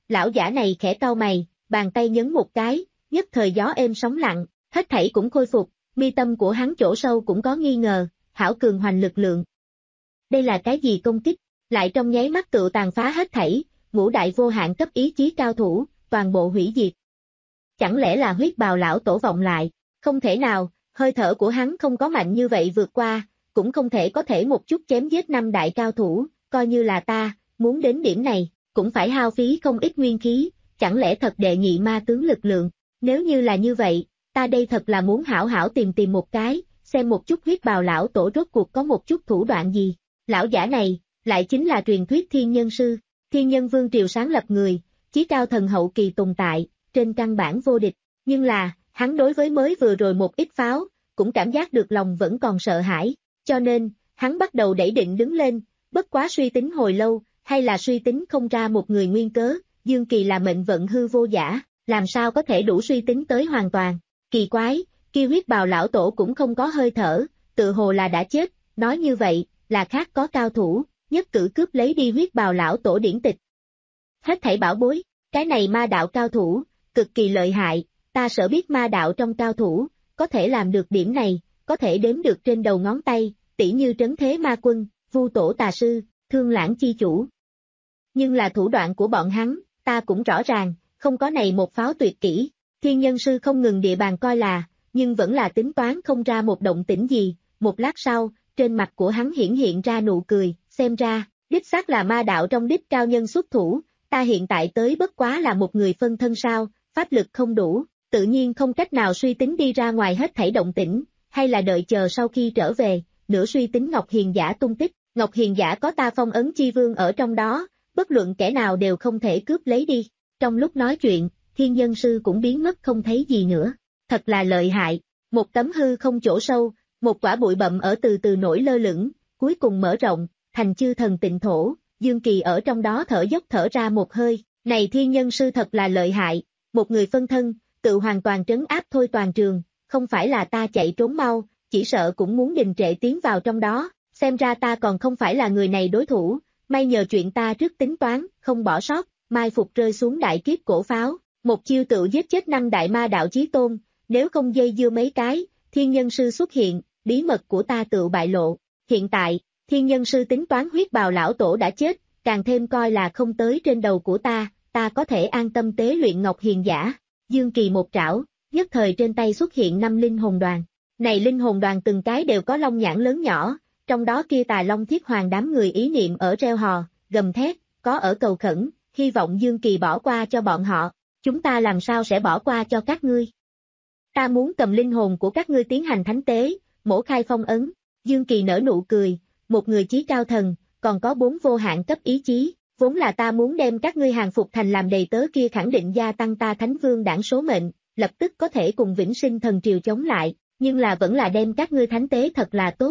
Lão giả này khẽ cau mày, bàn tay nhấn một cái, nhất thời gió êm sóng lặng, hết thảy cũng khôi phục, mi tâm của hắn chỗ sâu cũng có nghi ngờ, hảo cường hoành lực lượng. Đây là cái gì công kích, lại trong nháy mắt tự tàn phá hết thảy, ngũ đại vô hạn cấp ý chí cao thủ, toàn bộ hủy diệt. Chẳng lẽ là huyết bào lão tổ vọng lại, không thể nào, hơi thở của hắn không có mạnh như vậy vượt qua, cũng không thể có thể một chút chém giết năm đại cao thủ, coi như là ta, muốn đến điểm này, cũng phải hao phí không ít nguyên khí, chẳng lẽ thật đệ nhị ma tướng lực lượng, nếu như là như vậy, ta đây thật là muốn hảo hảo tìm tìm một cái, xem một chút huyết bào lão tổ rốt cuộc có một chút thủ đoạn gì, lão giả này, lại chính là truyền thuyết thiên nhân sư, thiên nhân vương triều sáng lập người, chí cao thần hậu kỳ tồn tại, trên căn bản vô địch, nhưng là, hắn đối với mới vừa rồi một ít pháo, cũng cảm giác được lòng vẫn còn sợ hãi, cho nên, hắn bắt đầu đẩy định đứng lên, bất quá suy tính hồi lâu, hay là suy tính không ra một người nguyên cớ, Dương Kỳ là mệnh vận hư vô giả, làm sao có thể đủ suy tính tới hoàn toàn, kỳ quái, kia huyết bào lão tổ cũng không có hơi thở, tự hồ là đã chết, nói như vậy, là khác có cao thủ, nhất cử cướp lấy đi huyết bào lão tổ điển tịch. Hết thảy bảo bối, cái này ma đạo cao thủ, cực kỳ lợi hại, ta sợ biết ma đạo trong cao thủ, có thể làm được điểm này, có thể đếm được trên đầu ngón tay, tỉ như trấn thế ma quân, vu tổ tà sư, thương lãng chi chủ. Nhưng là thủ đoạn của bọn hắn, ta cũng rõ ràng, không có này một pháo tuyệt kỹ, thiên nhân sư không ngừng địa bàn coi là, nhưng vẫn là tính toán không ra một động tĩnh gì, một lát sau, trên mặt của hắn hiển hiện ra nụ cười, xem ra, đích xác là ma đạo trong đích cao nhân xuất thủ, ta hiện tại tới bất quá là một người phân thân sao, pháp lực không đủ, tự nhiên không cách nào suy tính đi ra ngoài hết thảy động tĩnh, hay là đợi chờ sau khi trở về, nửa suy tính Ngọc Hiền Giả tung tích, Ngọc Hiền Giả có ta phong ấn chi vương ở trong đó, bất luận kẻ nào đều không thể cướp lấy đi. Trong lúc nói chuyện, thiên nhân sư cũng biến mất không thấy gì nữa, thật là lợi hại, một tấm hư không chỗ sâu, một quả bụi bặm ở từ từ nổi lơ lửng, cuối cùng mở rộng, thành chư thần tịnh thổ, Dương Kỳ ở trong đó thở dốc thở ra một hơi, này thiên nhân sư thật là lợi hại, một người phân thân, tự hoàn toàn trấn áp thôi toàn trường, không phải là ta chạy trốn mau, chỉ sợ cũng muốn đình trệ tiến vào trong đó, xem ra ta còn không phải là người này đối thủ, may nhờ chuyện ta trước tính toán, không bỏ sót, mai phục rơi xuống đại kiếp cổ pháo, một chiêu tự giết chết năm đại ma đạo chí tôn, nếu không dây dưa mấy cái, thiên nhân sư xuất hiện, bí mật của ta tự bại lộ, hiện tại, thiên nhân sư tính toán huyết bào lão tổ đã chết, càng thêm coi là không tới trên đầu của ta, ta có thể an tâm tế luyện Ngọc Hiền Giả. Dương Kỳ một trảo, nhất thời trên tay xuất hiện năm linh hồn đoàn. Này linh hồn đoàn từng cái đều có long nhãn lớn nhỏ, trong đó kia tà long thiết hoàng đám người ý niệm ở reo hò, gầm thét, có ở cầu khẩn, hy vọng Dương Kỳ bỏ qua cho bọn họ, chúng ta làm sao sẽ bỏ qua cho các ngươi. Ta muốn cầm linh hồn của các ngươi tiến hành thánh tế, mổ khai phong ấn, Dương Kỳ nở nụ cười, một người chí cao thần, còn có bốn vô hạn cấp ý chí, vốn là ta muốn đem các ngươi hàng phục thành làm đầy tớ kia khẳng định gia tăng ta thánh vương đảng số mệnh, lập tức có thể cùng vĩnh sinh thần triều chống lại, nhưng là vẫn là đem các ngươi thánh tế thật là tốt.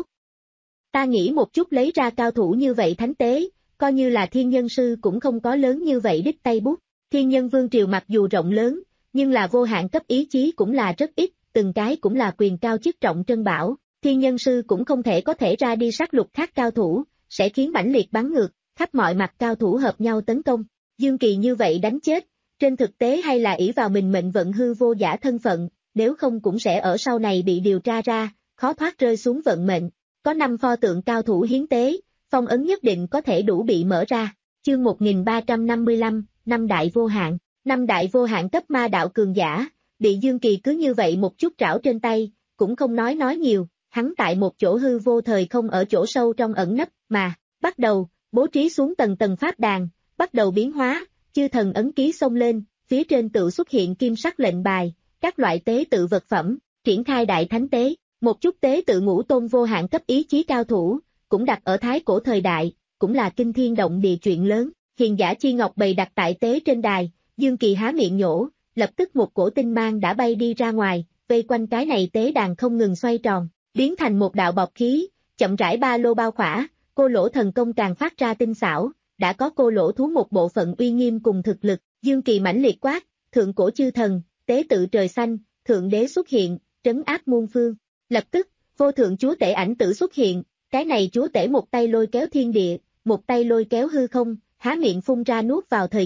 Ta nghĩ một chút lấy ra cao thủ như vậy thánh tế, coi như là thiên nhân sư cũng không có lớn như vậy đích tay bút, thiên nhân vương triều mặc dù rộng lớn, nhưng là vô hạn cấp ý chí cũng là rất ít, từng cái cũng là quyền cao chức trọng trân bảo, thiên nhân sư cũng không thể có thể ra đi sát lục khác cao thủ, sẽ khiến mãnh liệt bắn ngược, khắp mọi mặt cao thủ hợp nhau tấn công, Dương Kỳ như vậy đánh chết, trên thực tế hay là ỷ vào mình mệnh vận hư vô giả thân phận, nếu không cũng sẽ ở sau này bị điều tra ra, khó thoát rơi xuống vận mệnh, có năm pho tượng cao thủ hiến tế, phong ấn nhất định có thể đủ bị mở ra, chương một nghìn ba trăm năm mươi lăm, năm đại vô hạn, năm đại vô hạn cấp ma đạo cường giả, bị Dương Kỳ cứ như vậy một chút trảo trên tay, cũng không nói nói nhiều, hắn tại một chỗ hư vô thời không ở chỗ sâu trong ẩn nấp, mà, bắt đầu, bố trí xuống tầng tầng pháp đàn, bắt đầu biến hóa, chư thần ấn ký xông lên, phía trên tự xuất hiện kim sắc lệnh bài, các loại tế tự vật phẩm, triển khai đại thánh tế, một chút tế tự ngũ tôn vô hạn cấp ý chí cao thủ, cũng đặt ở thái cổ thời đại, cũng là kinh thiên động địa chuyện lớn, hiền giả chi ngọc bày đặt tại tế trên đài, Dương Kỳ há miệng nhổ, lập tức một cổ tinh mang đã bay đi ra ngoài, vây quanh cái này tế đàn không ngừng xoay tròn, biến thành một đạo bọc khí, chậm rãi ba lô bao khỏa, cô lỗ thần công càng phát ra tinh xảo, đã có cô lỗ thú một bộ phận uy nghiêm cùng thực lực, Dương Kỳ mãnh liệt quát, thượng cổ chư thần, tế tự trời xanh, thượng đế xuất hiện, trấn áp muôn phương, lập tức, vô thượng chúa tể ảnh tử xuất hiện, cái này chúa tể một tay lôi kéo thiên địa, một tay lôi kéo hư không, há miệng phun ra nuốt vào thời gian,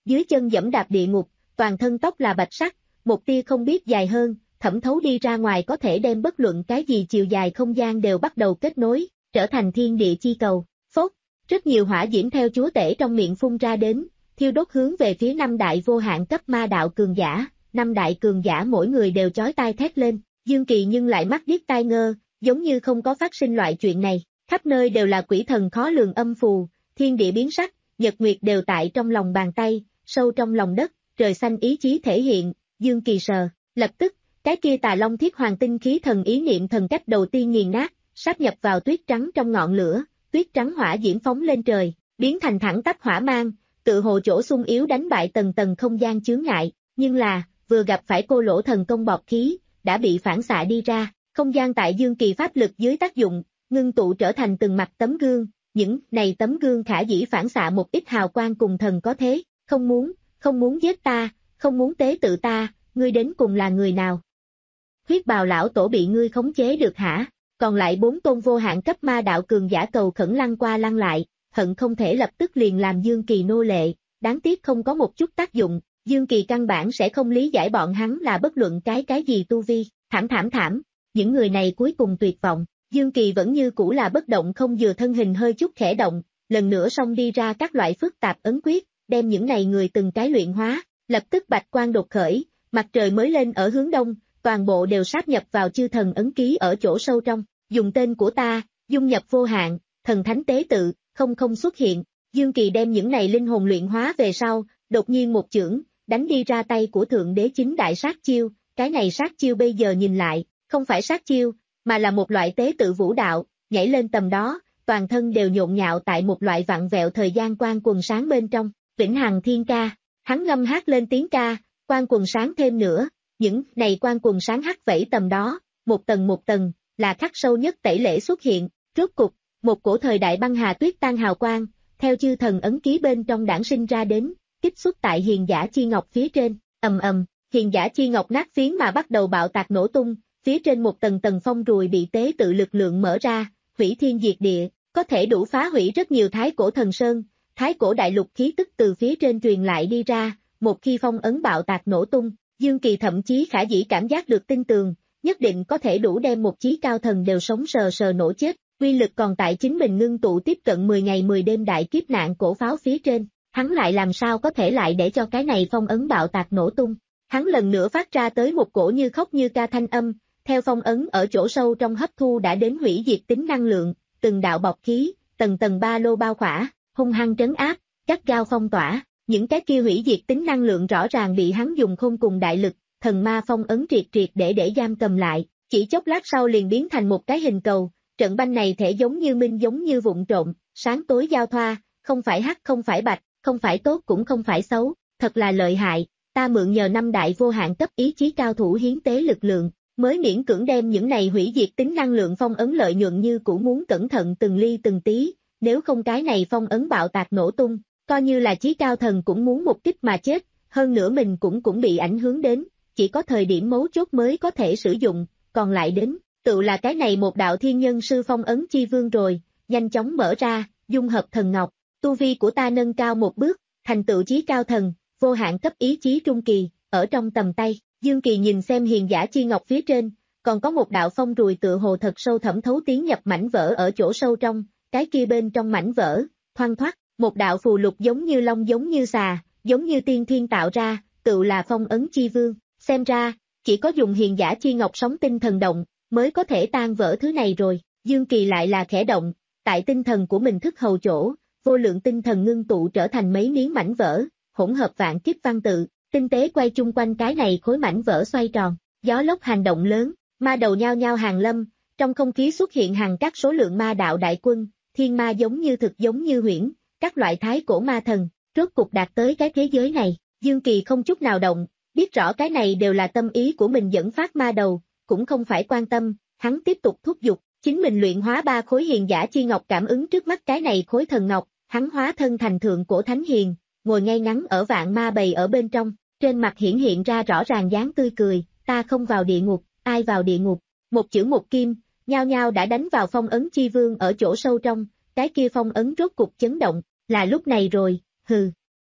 dưới chân dẫm đạp địa ngục, toàn thân tóc là bạch sắc, một tia không biết dài hơn, thẩm thấu đi ra ngoài có thể đem bất luận cái gì chiều dài không gian đều bắt đầu kết nối, trở thành thiên địa chi cầu. Phốt, rất nhiều hỏa diễm theo chúa tể trong miệng phun ra đến, thiêu đốt hướng về phía năm đại vô hạn cấp ma đạo cường giả, năm đại cường giả mỗi người đều chói tai thét lên, Dương Kỳ nhưng lại mắt điếc tai ngơ, giống như không có phát sinh loại chuyện này, khắp nơi đều là quỷ thần khó lường âm phù, thiên địa biến sắc, nhật nguyệt đều tại trong lòng bàn tay, sâu trong lòng đất, trời xanh ý chí thể hiện, Dương Kỳ sờ, lập tức, cái kia tà long thiết hoàng tinh khí thần ý niệm thần cách đầu tiên nghiền nát, sáp nhập vào tuyết trắng trong ngọn lửa, tuyết trắng hỏa diễm phóng lên trời, biến thành thẳng tắp hỏa mang, tự hồ chỗ xung yếu đánh bại tầng tầng không gian chướng ngại, nhưng là, vừa gặp phải cô lỗ thần công bọt khí, đã bị phản xạ đi ra, không gian tại Dương Kỳ pháp lực dưới tác dụng, ngưng tụ trở thành từng mặt tấm gương, những này tấm gương khả dĩ phản xạ một ít hào quang cùng thần có thế, không muốn, không muốn giết ta, không muốn tế tự ta, ngươi đến cùng là người nào? Huyết bào lão tổ bị ngươi khống chế được hả? Còn lại bốn tôn vô hạn cấp ma đạo cường giả cầu khẩn lăn qua lăn lại, hận không thể lập tức liền làm Dương Kỳ nô lệ, đáng tiếc không có một chút tác dụng, Dương Kỳ căn bản sẽ không lý giải bọn hắn là bất luận cái cái gì tu vi, thảm thảm thảm, những người này cuối cùng tuyệt vọng, Dương Kỳ vẫn như cũ là bất động không dừa thân hình hơi chút khẽ động, lần nữa xông đi ra các loại phức tạp ấn quyết, đem những này người từng cái luyện hóa, lập tức bạch quang đột khởi, mặt trời mới lên ở hướng đông, toàn bộ đều sáp nhập vào chư thần ấn ký ở chỗ sâu trong, dùng tên của ta, dung nhập vô hạn, thần thánh tế tự, không không xuất hiện, Dương Kỳ đem những này linh hồn luyện hóa về sau, đột nhiên một chưởng, đánh đi ra tay của thượng đế chính đại sát chiêu, cái này sát chiêu bây giờ nhìn lại, không phải sát chiêu, mà là một loại tế tự vũ đạo, nhảy lên tầm đó, toàn thân đều nhộn nhạo tại một loại vặn vẹo thời gian quang quần sáng bên trong, vĩnh hằng thiên ca, hắn ngâm hát lên tiếng ca, quang quần sáng thêm nữa, những này quang quần sáng hắt vẫy tầm đó, một tầng một tầng, là khắc sâu nhất tẩy lễ xuất hiện, rốt cục, một cổ thời đại băng hà tuyết tan hào quang, theo chư thần ấn ký bên trong đản sinh ra đến, kích xuất tại hiền giả chi ngọc phía trên, ầm ầm, hiền giả chi ngọc nát phiến mà bắt đầu bạo tạc nổ tung, phía trên một tầng tầng phong rùi bị tế tự lực lượng mở ra, hủy thiên diệt địa, có thể đủ phá hủy rất nhiều thái cổ thần sơn, thái cổ đại lục khí tức từ phía trên truyền lại đi ra, một khi phong ấn bạo tạc nổ tung, Dương Kỳ thậm chí khả dĩ cảm giác được tin tường, nhất định có thể đủ đem một chí cao thần đều sống sờ sờ nổ chết, uy lực còn tại chính mình ngưng tụ tiếp cận mười ngày mười đêm đại kiếp nạn cổ pháo phía trên, hắn lại làm sao có thể lại để cho cái này phong ấn bạo tạc nổ tung, hắn lần nữa phát ra tới một cổ như khóc như ca thanh âm, theo phong ấn ở chỗ sâu trong hấp thu đã đến hủy diệt tính năng lượng, từng đạo bọc khí, tầng tầng ba lô bao khỏa, hung hăng trấn áp, gắt gao phong tỏa, những cái kia hủy diệt tính năng lượng rõ ràng bị hắn dùng khôn cùng đại lực, thần ma phong ấn triệt triệt để để giam cầm lại, chỉ chốc lát sau liền biến thành một cái hình cầu, trận banh này thể giống như minh giống như vụn trộn, sáng tối giao thoa, không phải hắc không phải bạch, không phải tốt cũng không phải xấu, thật là lợi hại, ta mượn nhờ năm đại vô hạn cấp ý chí cao thủ hiến tế lực lượng, mới miễn cưỡng đem những này hủy diệt tính năng lượng phong ấn lợi nhuận như cũ muốn cẩn thận từng ly từng tí, nếu không cái này phong ấn bạo tạc nổ tung, coi như là chí cao thần cũng muốn một kích mà chết, hơn nữa mình cũng cũng bị ảnh hưởng đến, chỉ có thời điểm mấu chốt mới có thể sử dụng, còn lại đến, tự là cái này một đạo thiên nhân sư phong ấn chi vương rồi, nhanh chóng mở ra, dung hợp thần ngọc, tu vi của ta nâng cao một bước, thành tựu chí cao thần, vô hạn cấp ý chí trung kỳ, ở trong tầm tay, Dương Kỳ nhìn xem hiền giả chi ngọc phía trên, còn có một đạo phong rùi tựa hồ thật sâu thẩm thấu tiến nhập mảnh vỡ ở chỗ sâu trong, cái kia bên trong mảnh vỡ, thoăn thoắt, một đạo phù lục giống như long giống như xà, giống như tiên thiên tạo ra, tự là phong ấn chi vương, xem ra, chỉ có dùng hiền giả chi ngọc sống tinh thần động, mới có thể tan vỡ thứ này rồi, Dương Kỳ lại là khẽ động, tại tinh thần của mình thức hầu chỗ, vô lượng tinh thần ngưng tụ trở thành mấy miếng mảnh vỡ, hỗn hợp vạn kiếp văn tự, tinh tế quay chung quanh cái này khối mảnh vỡ xoay tròn, gió lốc hành động lớn, ma đầu nhao nhao hàng lâm, trong không khí xuất hiện hàng các số lượng ma đạo đại quân, thiên ma giống như thực giống như huyễn, các loại thái cổ ma thần, rốt cục đạt tới cái thế giới này, Dương Kỳ không chút nào động, biết rõ cái này đều là tâm ý của mình dẫn phát ma đầu, cũng không phải quan tâm, hắn tiếp tục thúc giục, chính mình luyện hóa ba khối hiền giả chi ngọc cảm ứng trước mắt cái này khối thần ngọc, hắn hóa thân thành thượng cổ thánh hiền, ngồi ngay ngắn ở vạn ma bầy ở bên trong, trên mặt hiển hiện ra rõ ràng dáng tươi cười, ta không vào địa ngục, ai vào địa ngục, một chữ một kim, nhao nhao đã đánh vào phong ấn chi vương ở chỗ sâu trong, cái kia phong ấn rốt cục chấn động, là lúc này rồi, hừ.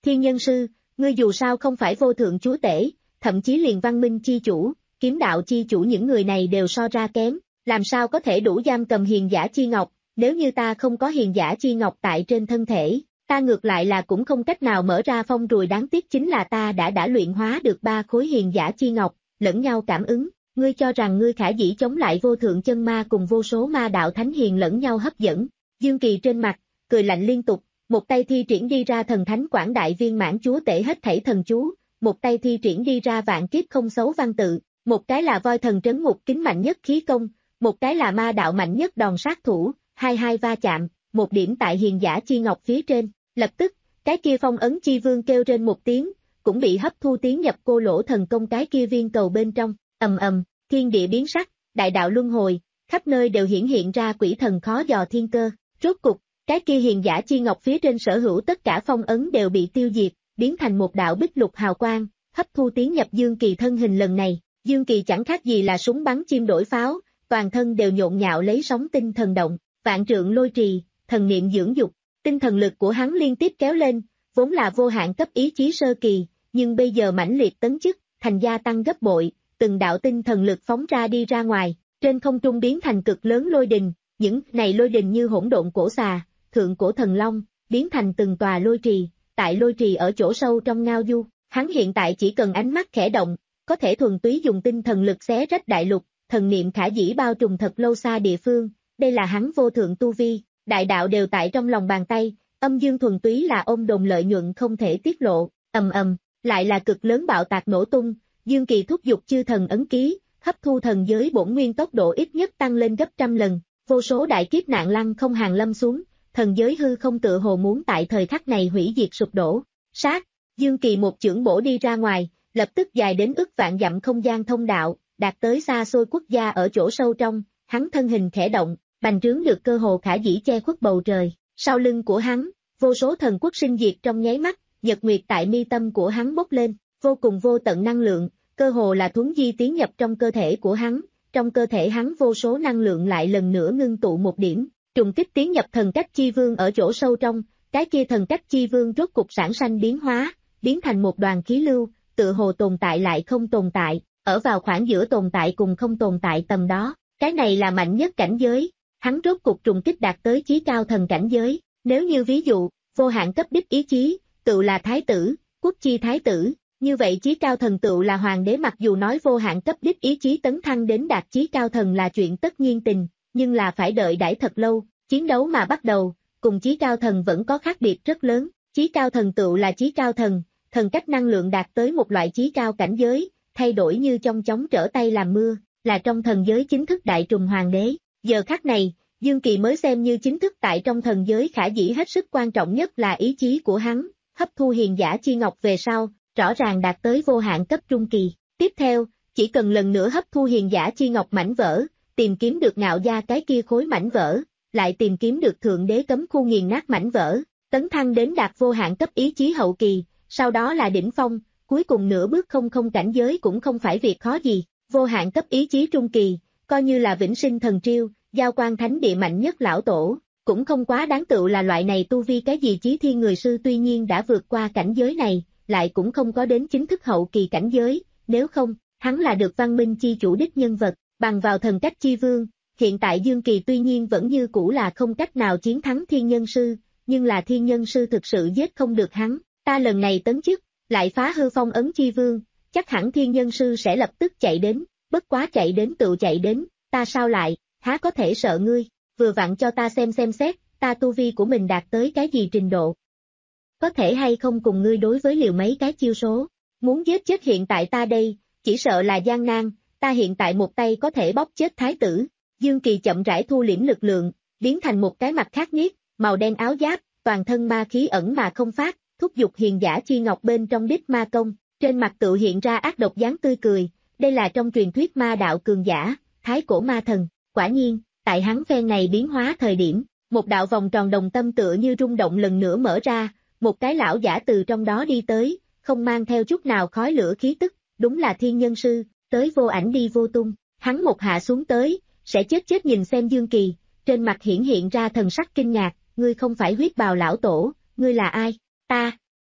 Thiên nhân sư, ngươi dù sao không phải vô thượng chúa tể, thậm chí liền văn minh chi chủ, kiếm đạo chi chủ những người này đều so ra kém, làm sao có thể đủ giam cầm hiền giả chi ngọc, nếu như ta không có hiền giả chi ngọc tại trên thân thể, ta ngược lại là cũng không cách nào mở ra phong rùi, đáng tiếc chính là ta đã đã luyện hóa được ba khối hiền giả chi ngọc, lẫn nhau cảm ứng, ngươi cho rằng ngươi khả dĩ chống lại vô thượng chân ma cùng vô số ma đạo thánh hiền lẫn nhau hấp dẫn, Dương Kỳ trên mặt, cười lạnh liên tục, một tay thi triển đi ra thần thánh quảng đại viên mãn chúa tể hết thảy thần chú, một tay thi triển đi ra vạn kiếp không xấu văn tự, một cái là voi thần trấn ngục kính mạnh nhất khí công, một cái là ma đạo mạnh nhất đòn sát thủ, hai hai va chạm, một điểm tại hiền giả chi ngọc phía trên, lập tức, cái kia phong ấn chi vương kêu trên một tiếng, cũng bị hấp thu tiến nhập cô lỗ thần công cái kia viên cầu bên trong, ầm ầm, thiên địa biến sắc, đại đạo luân hồi, khắp nơi đều hiển hiện ra quỷ thần khó dò thiên cơ, rốt cục, cái kia hiền giả chi ngọc phía trên sở hữu tất cả phong ấn đều bị tiêu diệt, biến thành một đạo bích lục hào quang, hấp thu tiến nhập Dương Kỳ thân hình lần này, Dương Kỳ chẳng khác gì là súng bắn chim đổi pháo, toàn thân đều nhộn nhạo lấy sóng tinh thần động, vạn trượng lôi trì, thần niệm dưỡng dục, tinh thần lực của hắn liên tiếp kéo lên, vốn là vô hạn cấp ý chí sơ kỳ, nhưng bây giờ mãnh liệt tấn chức, thành gia tăng gấp bội, từng đạo tinh thần lực phóng ra đi ra ngoài, trên không trung biến thành cực lớn lôi đình, những này lôi đình như hỗn độn cổ xà, thượng cổ thần long, biến thành từng tòa lôi trì, tại lôi trì ở chỗ sâu trong ngao du, hắn hiện tại chỉ cần ánh mắt khẽ động, có thể thuần túy dùng tinh thần lực xé rách đại lục, thần niệm khả dĩ bao trùm thật lâu xa địa phương, đây là hắn vô thượng tu vi, đại đạo đều tại trong lòng bàn tay, âm dương thuần túy là ôm đồn lợi nhuận không thể tiết lộ, ầm ầm, lại là cực lớn bạo tạc nổ tung, Dương Kỳ thúc giục chư thần ấn ký, hấp thu thần giới bổn nguyên tốc độ ít nhất tăng lên gấp trăm lần, vô số đại kiếp nạn lăng không hàng lâm xuống, thần giới hư không tựa hồ muốn tại thời khắc này hủy diệt sụp đổ, sát, Dương Kỳ một chưởng bổ đi ra ngoài, lập tức dài đến ức vạn dặm không gian thông đạo, đạt tới xa xôi quốc gia ở chỗ sâu trong, hắn thân hình khẽ động, bành trướng được cơ hồ khả dĩ che khuất bầu trời, sau lưng của hắn, vô số thần quốc sinh diệt trong nháy mắt, nhật nguyệt tại mi tâm của hắn bốc lên, vô cùng vô tận năng lượng, cơ hồ là thuấn di tiến nhập trong cơ thể của hắn, trong cơ thể hắn vô số năng lượng lại lần nữa ngưng tụ một điểm, trùng kích tiến nhập thần cách chi vương ở chỗ sâu trong, cái kia thần cách chi vương rốt cục sản sanh biến hóa, biến thành một đoàn khí lưu, tựa hồ tồn tại lại không tồn tại, ở vào khoảng giữa tồn tại cùng không tồn tại tầm đó, cái này là mạnh nhất cảnh giới, hắn rốt cục trùng kích đạt tới chí cao thần cảnh giới, nếu như ví dụ, vô hạn cấp đích ý chí, tự là thái tử, quốc chi thái tử, như vậy chí cao thần tự là hoàng đế, mặc dù nói vô hạn cấp đích ý chí tấn thăng đến đạt chí cao thần là chuyện tất nhiên tình, nhưng là phải đợi đãi thật lâu, chiến đấu mà bắt đầu, cùng chí cao thần vẫn có khác biệt rất lớn, chí cao thần tự là chí cao thần, thần cách năng lượng đạt tới một loại chí cao cảnh giới, thay đổi như trong chóng trở tay làm mưa, là trong thần giới chính thức đại trùng hoàng đế, giờ khắc này, Dương Kỳ mới xem như chính thức tại trong thần giới khả dĩ hết sức quan trọng nhất là ý chí của hắn, hấp thu hiền giả chi ngọc về sau, rõ ràng đạt tới vô hạn cấp trung kỳ, tiếp theo, chỉ cần lần nữa hấp thu hiền giả chi ngọc mảnh vỡ, tìm kiếm được ngạo gia cái kia khối mảnh vỡ, lại tìm kiếm được thượng đế cấm khu nghiền nát mảnh vỡ, tấn thăng đến đạt vô hạn cấp ý chí hậu kỳ, sau đó là đỉnh phong, cuối cùng nửa bước không không cảnh giới cũng không phải việc khó gì, vô hạn cấp ý chí trung kỳ, coi như là vĩnh sinh thần triêu, giao quan thánh địa mạnh nhất lão tổ, cũng không quá đáng tự là loại này tu vi cái gì chí thiên người sư, tuy nhiên đã vượt qua cảnh giới này, lại cũng không có đến chính thức hậu kỳ cảnh giới, nếu không, hắn là được văn minh chi chủ đích nhân vật, bằng vào thần cách chi vương, hiện tại Dương Kỳ tuy nhiên vẫn như cũ là không cách nào chiến thắng thiên nhân sư, nhưng là thiên nhân sư thực sự giết không được hắn, ta lần này tấn chức, lại phá hư phong ấn chi vương, chắc hẳn thiên nhân sư sẽ lập tức chạy đến, bất quá chạy đến tự chạy đến, ta sao lại, há có thể sợ ngươi, vừa vặn cho ta xem xem xét, ta tu vi của mình đạt tới cái gì trình độ. Có thể hay không cùng ngươi đối với liều mấy cái chiêu số, muốn giết chết hiện tại ta đây, chỉ sợ là gian nan, ta hiện tại một tay có thể bóp chết thái tử. Dương Kỳ chậm rãi thu liễm lực lượng, biến thành một cái mặt khác niết, màu đen áo giáp, toàn thân ma khí ẩn mà không phát, thúc giục hiền giả chi ngọc bên trong đích ma công, trên mặt tự hiện ra ác độc dáng tươi cười, đây là trong truyền thuyết ma đạo cường giả, thái cổ ma thần, quả nhiên, tại hắn phen này biến hóa thời điểm, một đạo vòng tròn đồng tâm tựa như rung động lần nữa mở ra, một cái lão giả từ trong đó đi tới, không mang theo chút nào khói lửa khí tức, đúng là thiên nhân sư, tới vô ảnh đi vô tung, hắn một hạ xuống tới, sẽ chết chết nhìn xem Dương Kỳ, trên mặt hiển hiện ra thần sắc kinh ngạc, ngươi không phải huyết bào lão tổ, ngươi là ai, ta.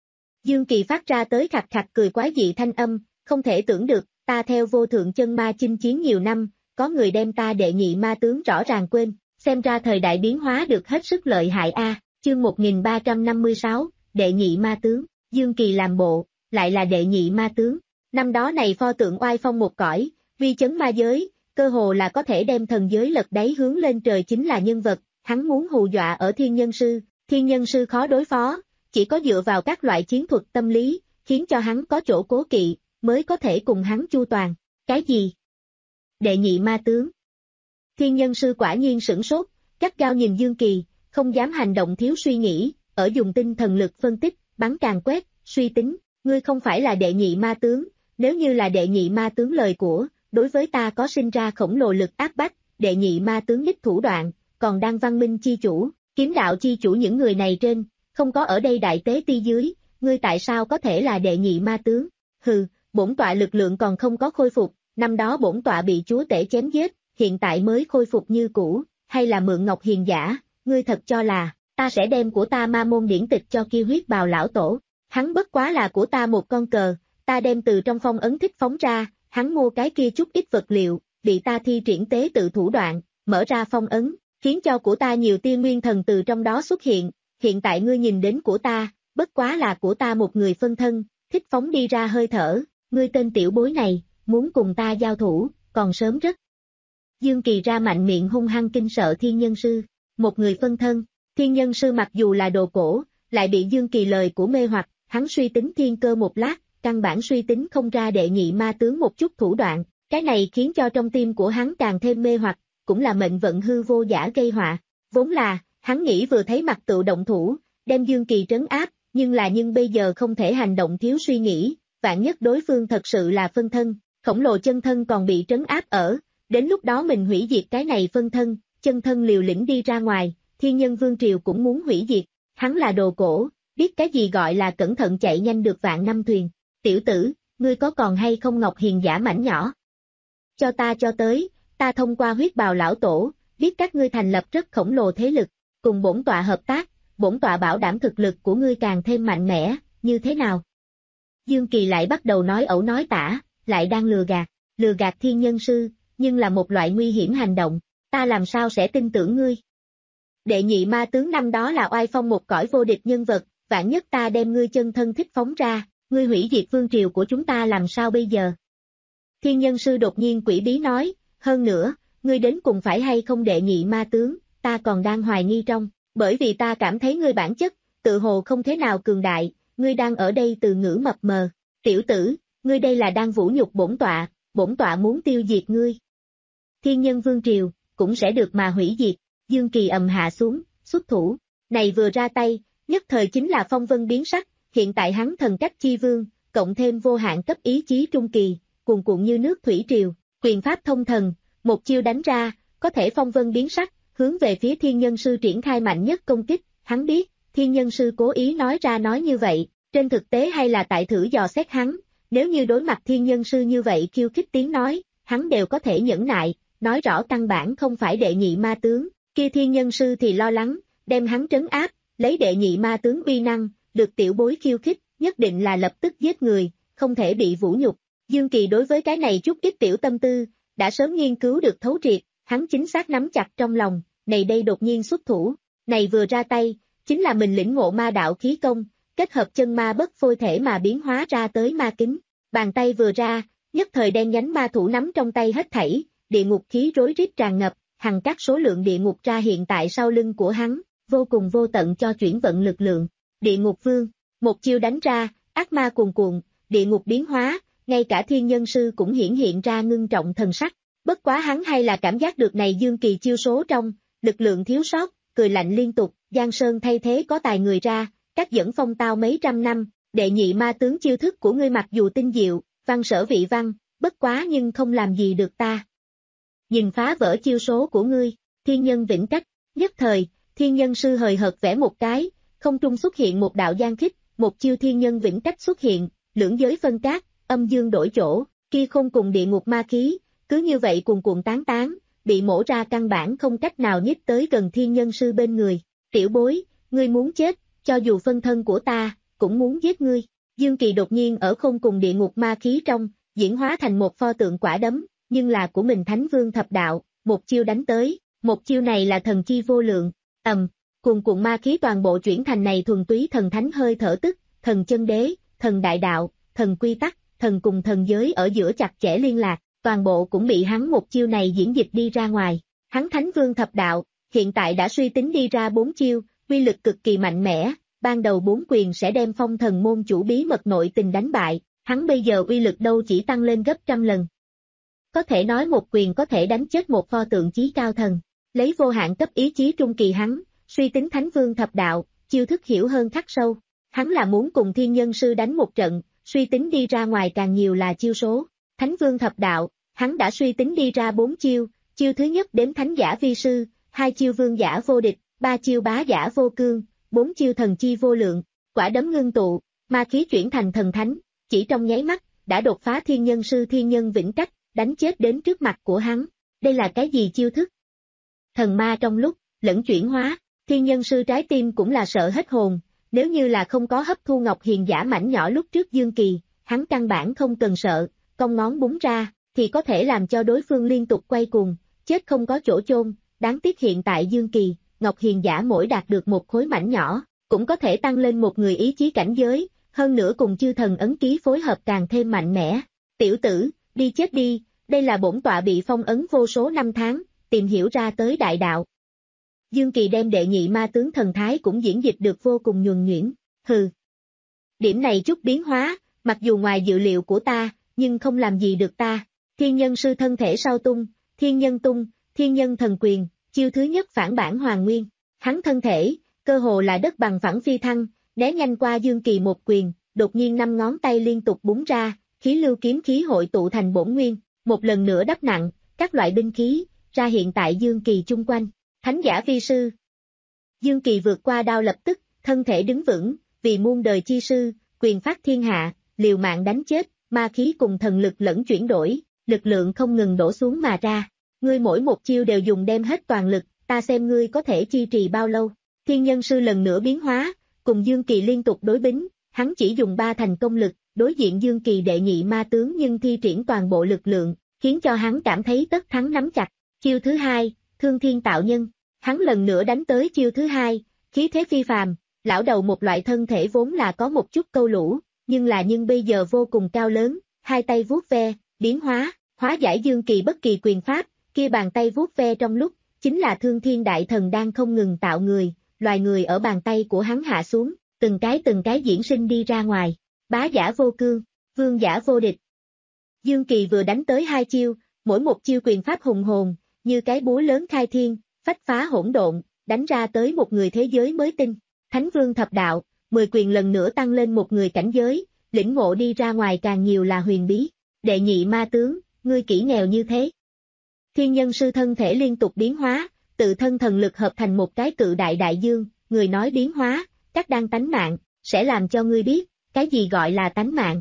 Dương Kỳ phát ra tới khặt khặt cười quái dị thanh âm, không thể tưởng được, ta theo vô thượng chân ma chinh chiến nhiều năm, có người đem ta đệ nhị ma tướng rõ ràng quên, xem ra thời đại biến hóa được hết sức lợi hại a. Chương một nghìn ba trăm năm mươi sáu, đệ nhị ma tướng, Dương Kỳ làm bộ, lại là đệ nhị ma tướng. Năm đó này pho tượng oai phong một cõi, uy chấn ma giới, cơ hồ là có thể đem thần giới lật đáy hướng lên trời chính là nhân vật, hắn muốn hù dọa ở thiên nhân sư, thiên nhân sư khó đối phó, chỉ có dựa vào các loại chiến thuật tâm lý, khiến cho hắn có chỗ cố kỵ, mới có thể cùng hắn chu toàn. Cái gì? Đệ nhị ma tướng. Thiên nhân sư quả nhiên sửng sốt, gắt gao nhìn Dương Kỳ, không dám hành động thiếu suy nghĩ, ở dùng tinh thần lực phân tích, bắn càng quét, suy tính, ngươi không phải là đệ nhị ma tướng, nếu như là đệ nhị ma tướng lời của, đối với ta có sinh ra khổng lồ lực áp bách, đệ nhị ma tướng đích thủ đoạn, còn đang văn minh chi chủ, kiếm đạo chi chủ những người này trên, không có ở đây đại tế ti dưới, ngươi tại sao có thể là đệ nhị ma tướng? Hừ, bổn tọa lực lượng còn không có khôi phục, năm đó bổn tọa bị chúa tể chém giết, hiện tại mới khôi phục như cũ, hay là mượn ngọc hiền giả, ngươi thật cho là, ta sẽ đem của ta ma môn điển tịch cho kia huyết bào lão tổ, hắn bất quá là của ta một con cờ, ta đem từ trong phong ấn thích phóng ra, hắn mua cái kia chút ít vật liệu, bị ta thi triển tế tự thủ đoạn, mở ra phong ấn, khiến cho của ta nhiều tiên nguyên thần từ trong đó xuất hiện, hiện tại ngươi nhìn đến của ta, bất quá là của ta một người phân thân, thích phóng đi ra hơi thở, ngươi tên tiểu bối này, muốn cùng ta giao thủ, còn sớm rất. Dương Kỳ ra mạnh miệng hung hăng kinh sợ thiên nhân sư, một người phân thân, thiên nhân sư mặc dù là đồ cổ, lại bị Dương Kỳ lời của mê hoặc, hắn suy tính thiên cơ một lát, căn bản suy tính không ra đệ nhị ma tướng một chút thủ đoạn, cái này khiến cho trong tim của hắn càng thêm mê hoặc, cũng là mệnh vận hư vô giả gây họa, vốn là, hắn nghĩ vừa thấy mặt tự động thủ, đem Dương Kỳ trấn áp, nhưng là nhưng bây giờ không thể hành động thiếu suy nghĩ, vạn nhất đối phương thật sự là phân thân, khổng lồ chân thân còn bị trấn áp ở, đến lúc đó mình hủy diệt cái này phân thân, chân thân liều lĩnh đi ra ngoài, thiên nhân vương triều cũng muốn hủy diệt, hắn là đồ cổ, biết cái gì gọi là cẩn thận chạy nhanh được vạn năm thuyền, tiểu tử, ngươi có còn hay không ngọc hiền giả mảnh nhỏ? Cho ta cho tới, ta thông qua huyết bào lão tổ, biết các ngươi thành lập rất khổng lồ thế lực, cùng bổn tọa hợp tác, bổn tọa bảo đảm thực lực của ngươi càng thêm mạnh mẽ, như thế nào? Dương Kỳ lại bắt đầu nói ẩu nói tả, lại đang lừa gạt, lừa gạt thiên nhân sư, nhưng là một loại nguy hiểm hành động, ta làm sao sẽ tin tưởng ngươi? Đệ nhị ma tướng năm đó là oai phong một cõi vô địch nhân vật, vạn nhất ta đem ngươi chân thân thích phóng ra, ngươi hủy diệt vương triều của chúng ta làm sao bây giờ? Thiên nhân sư đột nhiên quỷ bí nói, hơn nữa, ngươi đến cùng phải hay không đệ nhị ma tướng, ta còn đang hoài nghi trong, bởi vì ta cảm thấy ngươi bản chất, tự hồ không thế nào cường đại, ngươi đang ở đây từ ngữ mập mờ, tiểu tử, ngươi đây là đang vũ nhục bổn tọa, bổn tọa muốn tiêu diệt ngươi. Thiên nhân vương triều, cũng sẽ được mà hủy diệt, Dương Kỳ ầm hạ xuống, xuất thủ, này vừa ra tay, nhất thời chính là phong vân biến sắc, hiện tại hắn thần cách chi vương, cộng thêm vô hạn cấp ý chí trung kỳ, cuồn cuộn như nước thủy triều, quyền pháp thông thần, một chiêu đánh ra, có thể phong vân biến sắc, hướng về phía thiên nhân sư triển khai mạnh nhất công kích, hắn biết, thiên nhân sư cố ý nói ra nói như vậy, trên thực tế hay là tại thử dò xét hắn, nếu như đối mặt thiên nhân sư như vậy khiêu khích tiếng nói, hắn đều có thể nhẫn nại, nói rõ căn bản không phải đệ nhị ma tướng, kia thiên nhân sư thì lo lắng, đem hắn trấn áp, lấy đệ nhị ma tướng uy năng, được tiểu bối khiêu khích, nhất định là lập tức giết người, không thể bị vũ nhục. Dương Kỳ đối với cái này chút ít tiểu tâm tư, đã sớm nghiên cứu được thấu triệt, hắn chính xác nắm chặt trong lòng, này đây đột nhiên xuất thủ, này vừa ra tay, chính là mình lĩnh ngộ ma đạo khí công, kết hợp chân ma bất phôi thể mà biến hóa ra tới ma kính, bàn tay vừa ra, nhất thời đen nhánh ma thủ nắm trong tay hết thảy, địa ngục khí rối rít tràn ngập, hằng các số lượng địa ngục ra hiện tại sau lưng của hắn, vô cùng vô tận cho chuyển vận lực lượng, địa ngục vương, một chiêu đánh ra, ác ma cuồn cuộn, địa ngục biến hóa, ngay cả thiên nhân sư cũng hiển hiện ra ngưng trọng thần sắc, bất quá hắn hay là cảm giác được này Dương Kỳ chiêu số trong, lực lượng thiếu sót, cười lạnh liên tục, Giang Sơn thay thế có tài người ra, các dẫn phong tao mấy trăm năm, đệ nhị ma tướng chiêu thức của ngươi mặc dù tinh diệu, văn sở vị văn, bất quá nhưng không làm gì được ta. Nhìn phá vỡ chiêu số của ngươi, thiên nhân vĩnh cách, nhất thời, thiên nhân sư hời hợt vẽ một cái, không trung xuất hiện một đạo giang khích, một chiêu thiên nhân vĩnh cách xuất hiện, lưỡng giới phân cát, âm dương đổi chỗ, kia không cùng địa ngục ma khí, cứ như vậy cuồn cuộn tán tán, bị mổ ra căn bản không cách nào nhích tới gần thiên nhân sư bên người. Tiểu bối, ngươi muốn chết, cho dù phân thân của ta, cũng muốn giết ngươi. Dương Kỳ đột nhiên ở không cùng địa ngục ma khí trong, diễn hóa thành một pho tượng quả đấm, nhưng là của mình Thánh Vương Thập Đạo, một chiêu đánh tới, một chiêu này là thần chi vô lượng, ầm, cuồn cuộn ma khí toàn bộ chuyển thành này thuần túy thần thánh hơi thở tức, thần chân đế, thần đại đạo, thần quy tắc, thần cùng thần giới ở giữa chặt chẽ liên lạc, toàn bộ cũng bị hắn một chiêu này diễn dịch đi ra ngoài. Hắn Thánh Vương Thập Đạo, hiện tại đã suy tính đi ra bốn chiêu, uy lực cực kỳ mạnh mẽ, ban đầu bốn quyền sẽ đem Phong Thần môn chủ bí mật nội tình đánh bại, hắn bây giờ uy lực đâu chỉ tăng lên gấp trăm lần. Có thể nói một quyền có thể đánh chết một pho tượng chí cao thần, lấy vô hạn cấp ý chí trung kỳ hắn, suy tính Thánh Vương Thập Đạo, chiêu thức hiểu hơn khắc sâu, hắn là muốn cùng Thiên Nhân Sư đánh một trận, suy tính đi ra ngoài càng nhiều là chiêu số. Thánh Vương Thập Đạo, hắn đã suy tính đi ra bốn chiêu, chiêu thứ nhất đếm Thánh Giả Vi Sư, hai chiêu Vương Giả Vô Địch, ba chiêu Bá Giả Vô Cương, bốn chiêu Thần Chi Vô Lượng, quả đấm ngưng tụ, ma khí chuyển thành thần thánh, chỉ trong nháy mắt, đã đột phá Thiên Nhân Sư Thiên Nhân Vĩnh Cách, đánh chết đến trước mặt của hắn. Đây là cái gì chiêu thức? Thần ma trong lúc, lẫn chuyển hóa, Thiên Nhân Sư trái tim cũng là sợ hết hồn, nếu như là không có hấp thu Ngọc Hiền Giả mảnh nhỏ lúc trước Dương Kỳ, hắn căn bản không cần sợ, cong ngón búng ra, thì có thể làm cho đối phương liên tục quay cuồng, chết không có chỗ chôn, đáng tiếc hiện tại Dương Kỳ, Ngọc Hiền Giả mỗi đạt được một khối mảnh nhỏ, cũng có thể tăng lên một người ý chí cảnh giới, hơn nữa cùng chư thần ấn ký phối hợp càng thêm mạnh mẽ. Tiểu tử, đi chết đi, đây là bổn tọa bị phong ấn vô số năm tháng, tìm hiểu ra tới đại đạo. Dương Kỳ đem đệ nhị ma tướng thần thái cũng diễn dịch được vô cùng nhuần nhuyễn, hừ. Điểm này chút biến hóa, mặc dù ngoài dự liệu của ta, nhưng không làm gì được ta. Thiên Nhân Sư thân thể sau tung, Thiên Nhân tung, Thiên Nhân thần quyền, chiêu thứ nhất phản bản hoàn nguyên. Hắn thân thể, cơ hồ là đất bằng phẳng phi thăng, né nhanh qua Dương Kỳ một quyền, đột nhiên năm ngón tay liên tục búng ra, khí lưu kiếm khí hội tụ thành bổn nguyên, một lần nữa đắp nặng, các loại binh khí, ra hiện tại Dương Kỳ chung quanh. Thánh Giả Vi Sư. Dương Kỳ vượt qua đao lập tức, thân thể đứng vững, vì muôn đời chi sư, quyền phát thiên hạ, liều mạng đánh chết, ma khí cùng thần lực lẫn chuyển đổi, lực lượng không ngừng đổ xuống mà ra. Ngươi mỗi một chiêu đều dùng đem hết toàn lực, ta xem ngươi có thể chi trì bao lâu. Thiên Nhân Sư lần nữa biến hóa, cùng Dương Kỳ liên tục đối bính, hắn chỉ dùng ba thành công lực, đối diện Dương Kỳ đệ nhị ma tướng nhưng thi triển toàn bộ lực lượng, khiến cho hắn cảm thấy tất thắng nắm chặt. Chiêu thứ hai, Thương Thiên Tạo Nhân. Hắn lần nữa đánh tới chiêu thứ hai, khí thế phi phàm, lão đầu một loại thân thể vốn là có một chút câu lũ, nhưng là nhưng bây giờ vô cùng cao lớn, hai tay vuốt ve, biến hóa, hóa giải Dương Kỳ bất kỳ quyền pháp, kia bàn tay vuốt ve trong lúc, chính là Thương Thiên Đại Thần đang không ngừng tạo người, loài người ở bàn tay của hắn hạ xuống, từng cái từng cái diễn sinh đi ra ngoài. Bá Giả Vô Cương, Vương Giả Vô Địch. Dương Kỳ vừa đánh tới hai chiêu, mỗi một chiêu quyền pháp hùng hồn, như cái búa lớn khai thiên, phách phá hỗn độn, đánh ra tới một người thế giới mới tinh. Thánh Vương Thập Đạo, mười quyền lần nữa tăng lên một người cảnh giới, lĩnh ngộ đi ra ngoài càng nhiều là huyền bí. Đệ nhị ma tướng, ngươi kỹ nghèo như thế. Thiên Nhân Sư thân thể liên tục biến hóa, tự thân thần lực hợp thành một cái cự đại đại dương, người nói biến hóa, các đang tánh mạng, sẽ làm cho ngươi biết, cái gì gọi là tánh mạng.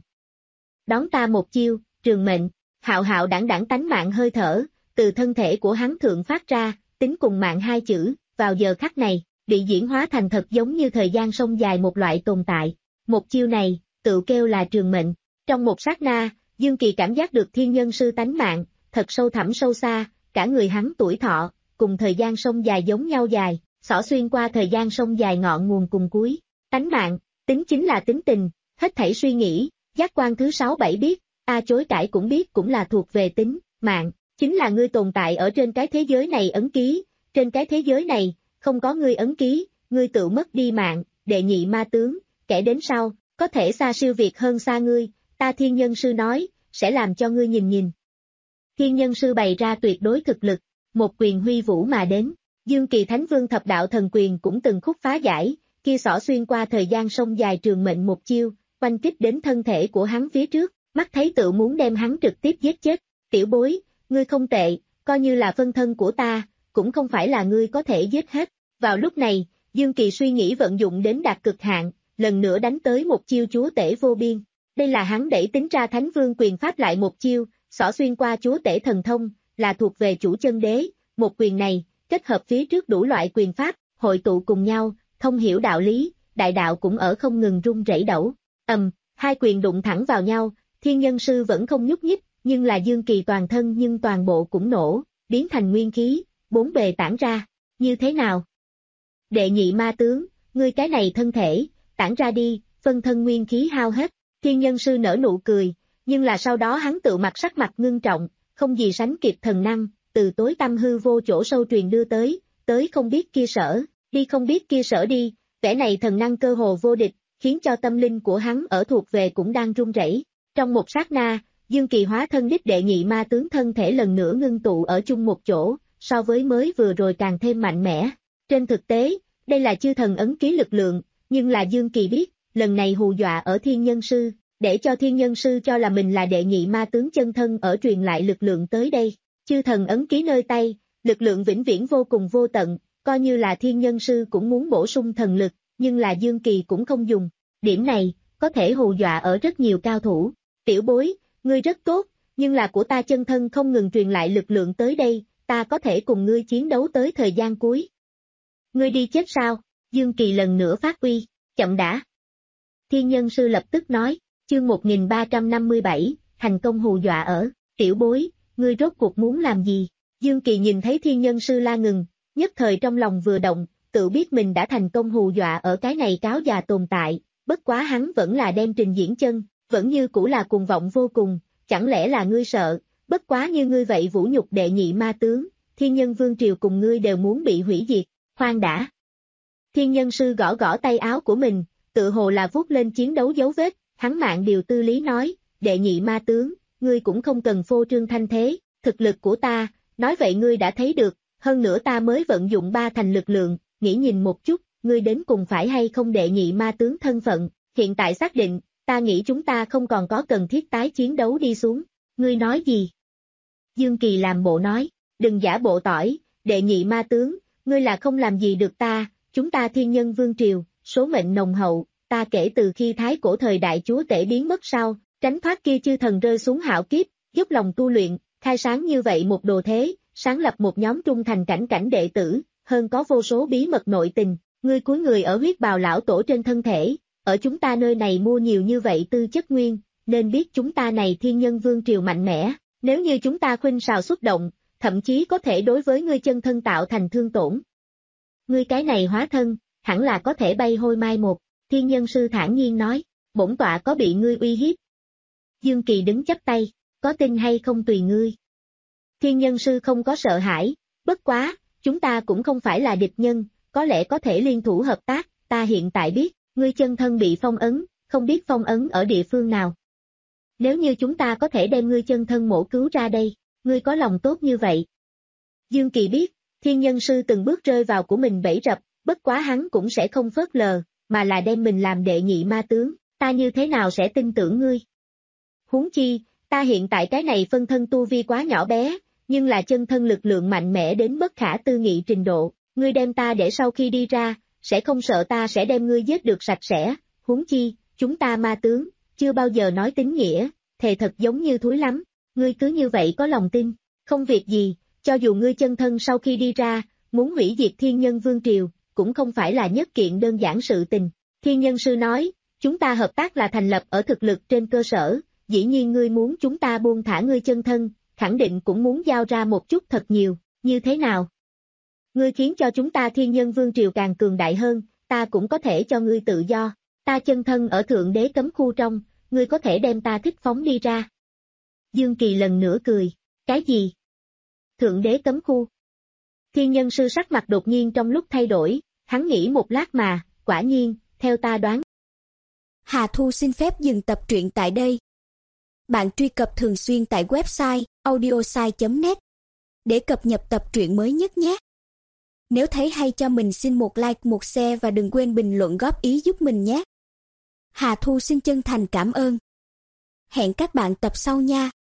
Đón ta một chiêu, trường mệnh, hạo hạo đảng đảng tánh mạng hơi thở, từ thân thể của hắn thượng phát ra, tính cùng mạng hai chữ, vào giờ khắc này, bị diễn hóa thành thật giống như thời gian sông dài một loại tồn tại. Một chiêu này, tự kêu là trường mệnh. Trong một sát na, Dương Kỳ cảm giác được Thiên Nhân Sư tánh mạng, thật sâu thẳm sâu xa, cả người hắn tuổi thọ, cùng thời gian sông dài giống nhau dài, xỏ xuyên qua thời gian sông dài ngọn nguồn cùng cuối. Tánh mạng, tính chính là tính tình, hết thảy suy nghĩ, giác quan thứ sáu bảy biết, a chối cãi cũng biết cũng là thuộc về tính, mạng, chính là ngươi tồn tại ở trên cái thế giới này ấn ký, trên cái thế giới này, không có ngươi ấn ký, ngươi tự mất đi mạng. Đệ nhị ma tướng, kẻ đến sau, có thể xa siêu việt hơn xa ngươi, ta Thiên Nhân Sư nói, sẽ làm cho ngươi nhìn nhìn. Thiên Nhân Sư bày ra tuyệt đối thực lực, một quyền huy vũ mà đến, Dương Kỳ Thánh Vương Thập Đạo thần quyền cũng từng khúc phá giải, kia xỏ xuyên qua thời gian sông dài trường mệnh một chiêu, quanh kích đến thân thể của hắn phía trước, mắt thấy tự muốn đem hắn trực tiếp giết chết. Tiểu bối, ngươi không tệ, coi như là phân thân của ta, cũng không phải là ngươi có thể giết hết. Vào lúc này, Dương Kỳ suy nghĩ vận dụng đến đạt cực hạn, lần nữa đánh tới một chiêu chúa tể vô biên. Đây là hắn đẩy tính ra Thánh Vương quyền pháp lại một chiêu, xỏ xuyên qua chúa tể thần thông, là thuộc về chủ chân đế. Một quyền này, kết hợp phía trước đủ loại quyền pháp, hội tụ cùng nhau, thông hiểu đạo lý, đại đạo cũng ở không ngừng rung rẩy đẩu. Ầm, hai quyền đụng thẳng vào nhau, thiên nhân sư vẫn không nhúc nhích, nhưng là Dương Kỳ toàn thân nhưng toàn bộ cũng nổ, biến thành nguyên khí, bốn bề tản ra, như thế nào? Đệ nhị ma tướng, ngươi cái này thân thể, tản ra đi, phân thân nguyên khí hao hết, thiên nhân sư nở nụ cười, nhưng là sau đó hắn tự mặt sắc mặt ngưng trọng, không gì sánh kịp thần năng, từ tối tăm hư vô chỗ sâu truyền đưa tới, tới không biết kia sở, đi không biết kia sở đi, vẻ này thần năng cơ hồ vô địch, khiến cho tâm linh của hắn ở thuộc về cũng đang run rẩy. Trong một sát na, Dương Kỳ hóa thân đích đệ nhị ma tướng thân thể lần nữa ngưng tụ ở chung một chỗ, so với mới vừa rồi càng thêm mạnh mẽ. Trên thực tế, đây là chư thần ấn ký lực lượng, nhưng là Dương Kỳ biết, lần này hù dọa ở thiên nhân sư, để cho thiên nhân sư cho là mình là đệ nhị ma tướng chân thân ở truyền lại lực lượng tới đây. Chư thần ấn ký nơi tay, lực lượng vĩnh viễn vô cùng vô tận, coi như là thiên nhân sư cũng muốn bổ sung thần lực, nhưng là Dương Kỳ cũng không dùng. Điểm này, có thể hù dọa ở rất nhiều cao thủ. Tiểu bối, ngươi rất tốt, nhưng là của ta chân thân không ngừng truyền lại lực lượng tới đây, ta có thể cùng ngươi chiến đấu tới thời gian cuối. Ngươi đi chết sao? Dương Kỳ lần nữa phát uy, chậm đã. Thiên nhân sư lập tức nói, chương một nghìn ba trăm năm mươi bảy, thành công hù dọa ở, tiểu bối, ngươi rốt cuộc muốn làm gì? Dương Kỳ nhìn thấy thiên nhân sư la ngừng, nhất thời trong lòng vừa động, tự biết mình đã thành công hù dọa ở cái này cáo già tồn tại, bất quá hắn vẫn là đem trình diễn chân, vẫn như cũ là cuồng vọng vô cùng, chẳng lẽ là ngươi sợ, bất quá như ngươi vậy vũ nhục đệ nhị ma tướng, thiên nhân vương triều cùng ngươi đều muốn bị hủy diệt, khoan đã. Thiên nhân sư gõ gõ tay áo của mình, tự hồ là vuốt lên chiến đấu dấu vết, hắn mạng điều tư lý nói, đệ nhị ma tướng, ngươi cũng không cần phô trương thanh thế, thực lực của ta, nói vậy ngươi đã thấy được, hơn nữa ta mới vận dụng ba thành lực lượng, nghĩ nhìn một chút, ngươi đến cùng phải hay không đệ nhị ma tướng thân phận, hiện tại xác định, ta nghĩ chúng ta không còn có cần thiết tái chiến đấu đi xuống, ngươi nói gì? Dương Kỳ làm bộ nói, đừng giả bộ tỏi, đệ nhị ma tướng, ngươi là không làm gì được ta, chúng ta thiên nhân vương triều, số mệnh nồng hậu, ta kể từ khi thái cổ thời đại chúa tể biến mất sau, tránh thoát kia chư thần rơi xuống hạo kiếp, giúp lòng tu luyện, khai sáng như vậy một đồ thế, sáng lập một nhóm trung thành cảnh cảnh đệ tử, hơn có vô số bí mật nội tình, ngươi cuối người ở huyết bào lão tổ trên thân thể, ở chúng ta nơi này mua nhiều như vậy tư chất nguyên, nên biết chúng ta này thiên nhân vương triều mạnh mẽ, nếu như chúng ta khuynh sào xuất động, thậm chí có thể đối với ngươi chân thân tạo thành thương tổn. Ngươi cái này hóa thân, hẳn là có thể bay hôi mai một, thiên nhân sư thản nhiên nói, bổn tọa có bị ngươi uy hiếp. Dương Kỳ đứng chắp tay, có tin hay không tùy ngươi. Thiên nhân sư không có sợ hãi, bất quá, chúng ta cũng không phải là địch nhân, có lẽ có thể liên thủ hợp tác, ta hiện tại biết, ngươi chân thân bị phong ấn, không biết phong ấn ở địa phương nào. Nếu như chúng ta có thể đem ngươi chân thân mổ cứu ra đây, ngươi có lòng tốt như vậy. Dương Kỳ biết, thiên nhân sư từng bước rơi vào của mình bẫy rập, bất quá hắn cũng sẽ không phớt lờ, mà là đem mình làm đệ nhị ma tướng, ta như thế nào sẽ tin tưởng ngươi. Huống chi, ta hiện tại cái này phân thân tu vi quá nhỏ bé, nhưng là chân thân lực lượng mạnh mẽ đến bất khả tư nghị trình độ, ngươi đem ta để sau khi đi ra, sẽ không sợ ta sẽ đem ngươi giết được sạch sẽ, huống chi, chúng ta ma tướng, chưa bao giờ nói tín nghĩa, thề thật giống như thúi lắm, ngươi cứ như vậy có lòng tin, không việc gì, cho dù ngươi chân thân sau khi đi ra, muốn hủy diệt thiên nhân vương triều, cũng không phải là nhất kiện đơn giản sự tình. Thiên nhân sư nói, chúng ta hợp tác là thành lập ở thực lực trên cơ sở, dĩ nhiên ngươi muốn chúng ta buông thả ngươi chân thân, khẳng định cũng muốn giao ra một chút thật nhiều, như thế nào? Ngươi khiến cho chúng ta thiên nhân vương triều càng cường đại hơn, ta cũng có thể cho ngươi tự do, ta chân thân ở thượng đế cấm khu trong, ngươi có thể đem ta thích phóng đi ra. Dương Kỳ lần nữa cười, cái gì? Thượng đế cấm khu. Thiên nhân sư sắc mặt đột nhiên trong lúc thay đổi, hắn nghĩ một lát mà, quả nhiên, theo ta đoán. Hà Thu xin phép dừng tập truyện tại đây. Bạn truy cập thường xuyên tại website audiosai chấm net để cập nhật tập truyện mới nhất nhé. Nếu thấy hay cho mình xin một like, một share và đừng quên bình luận góp ý giúp mình nhé. Hà Thu xin chân thành cảm ơn. Hẹn các bạn tập sau nha.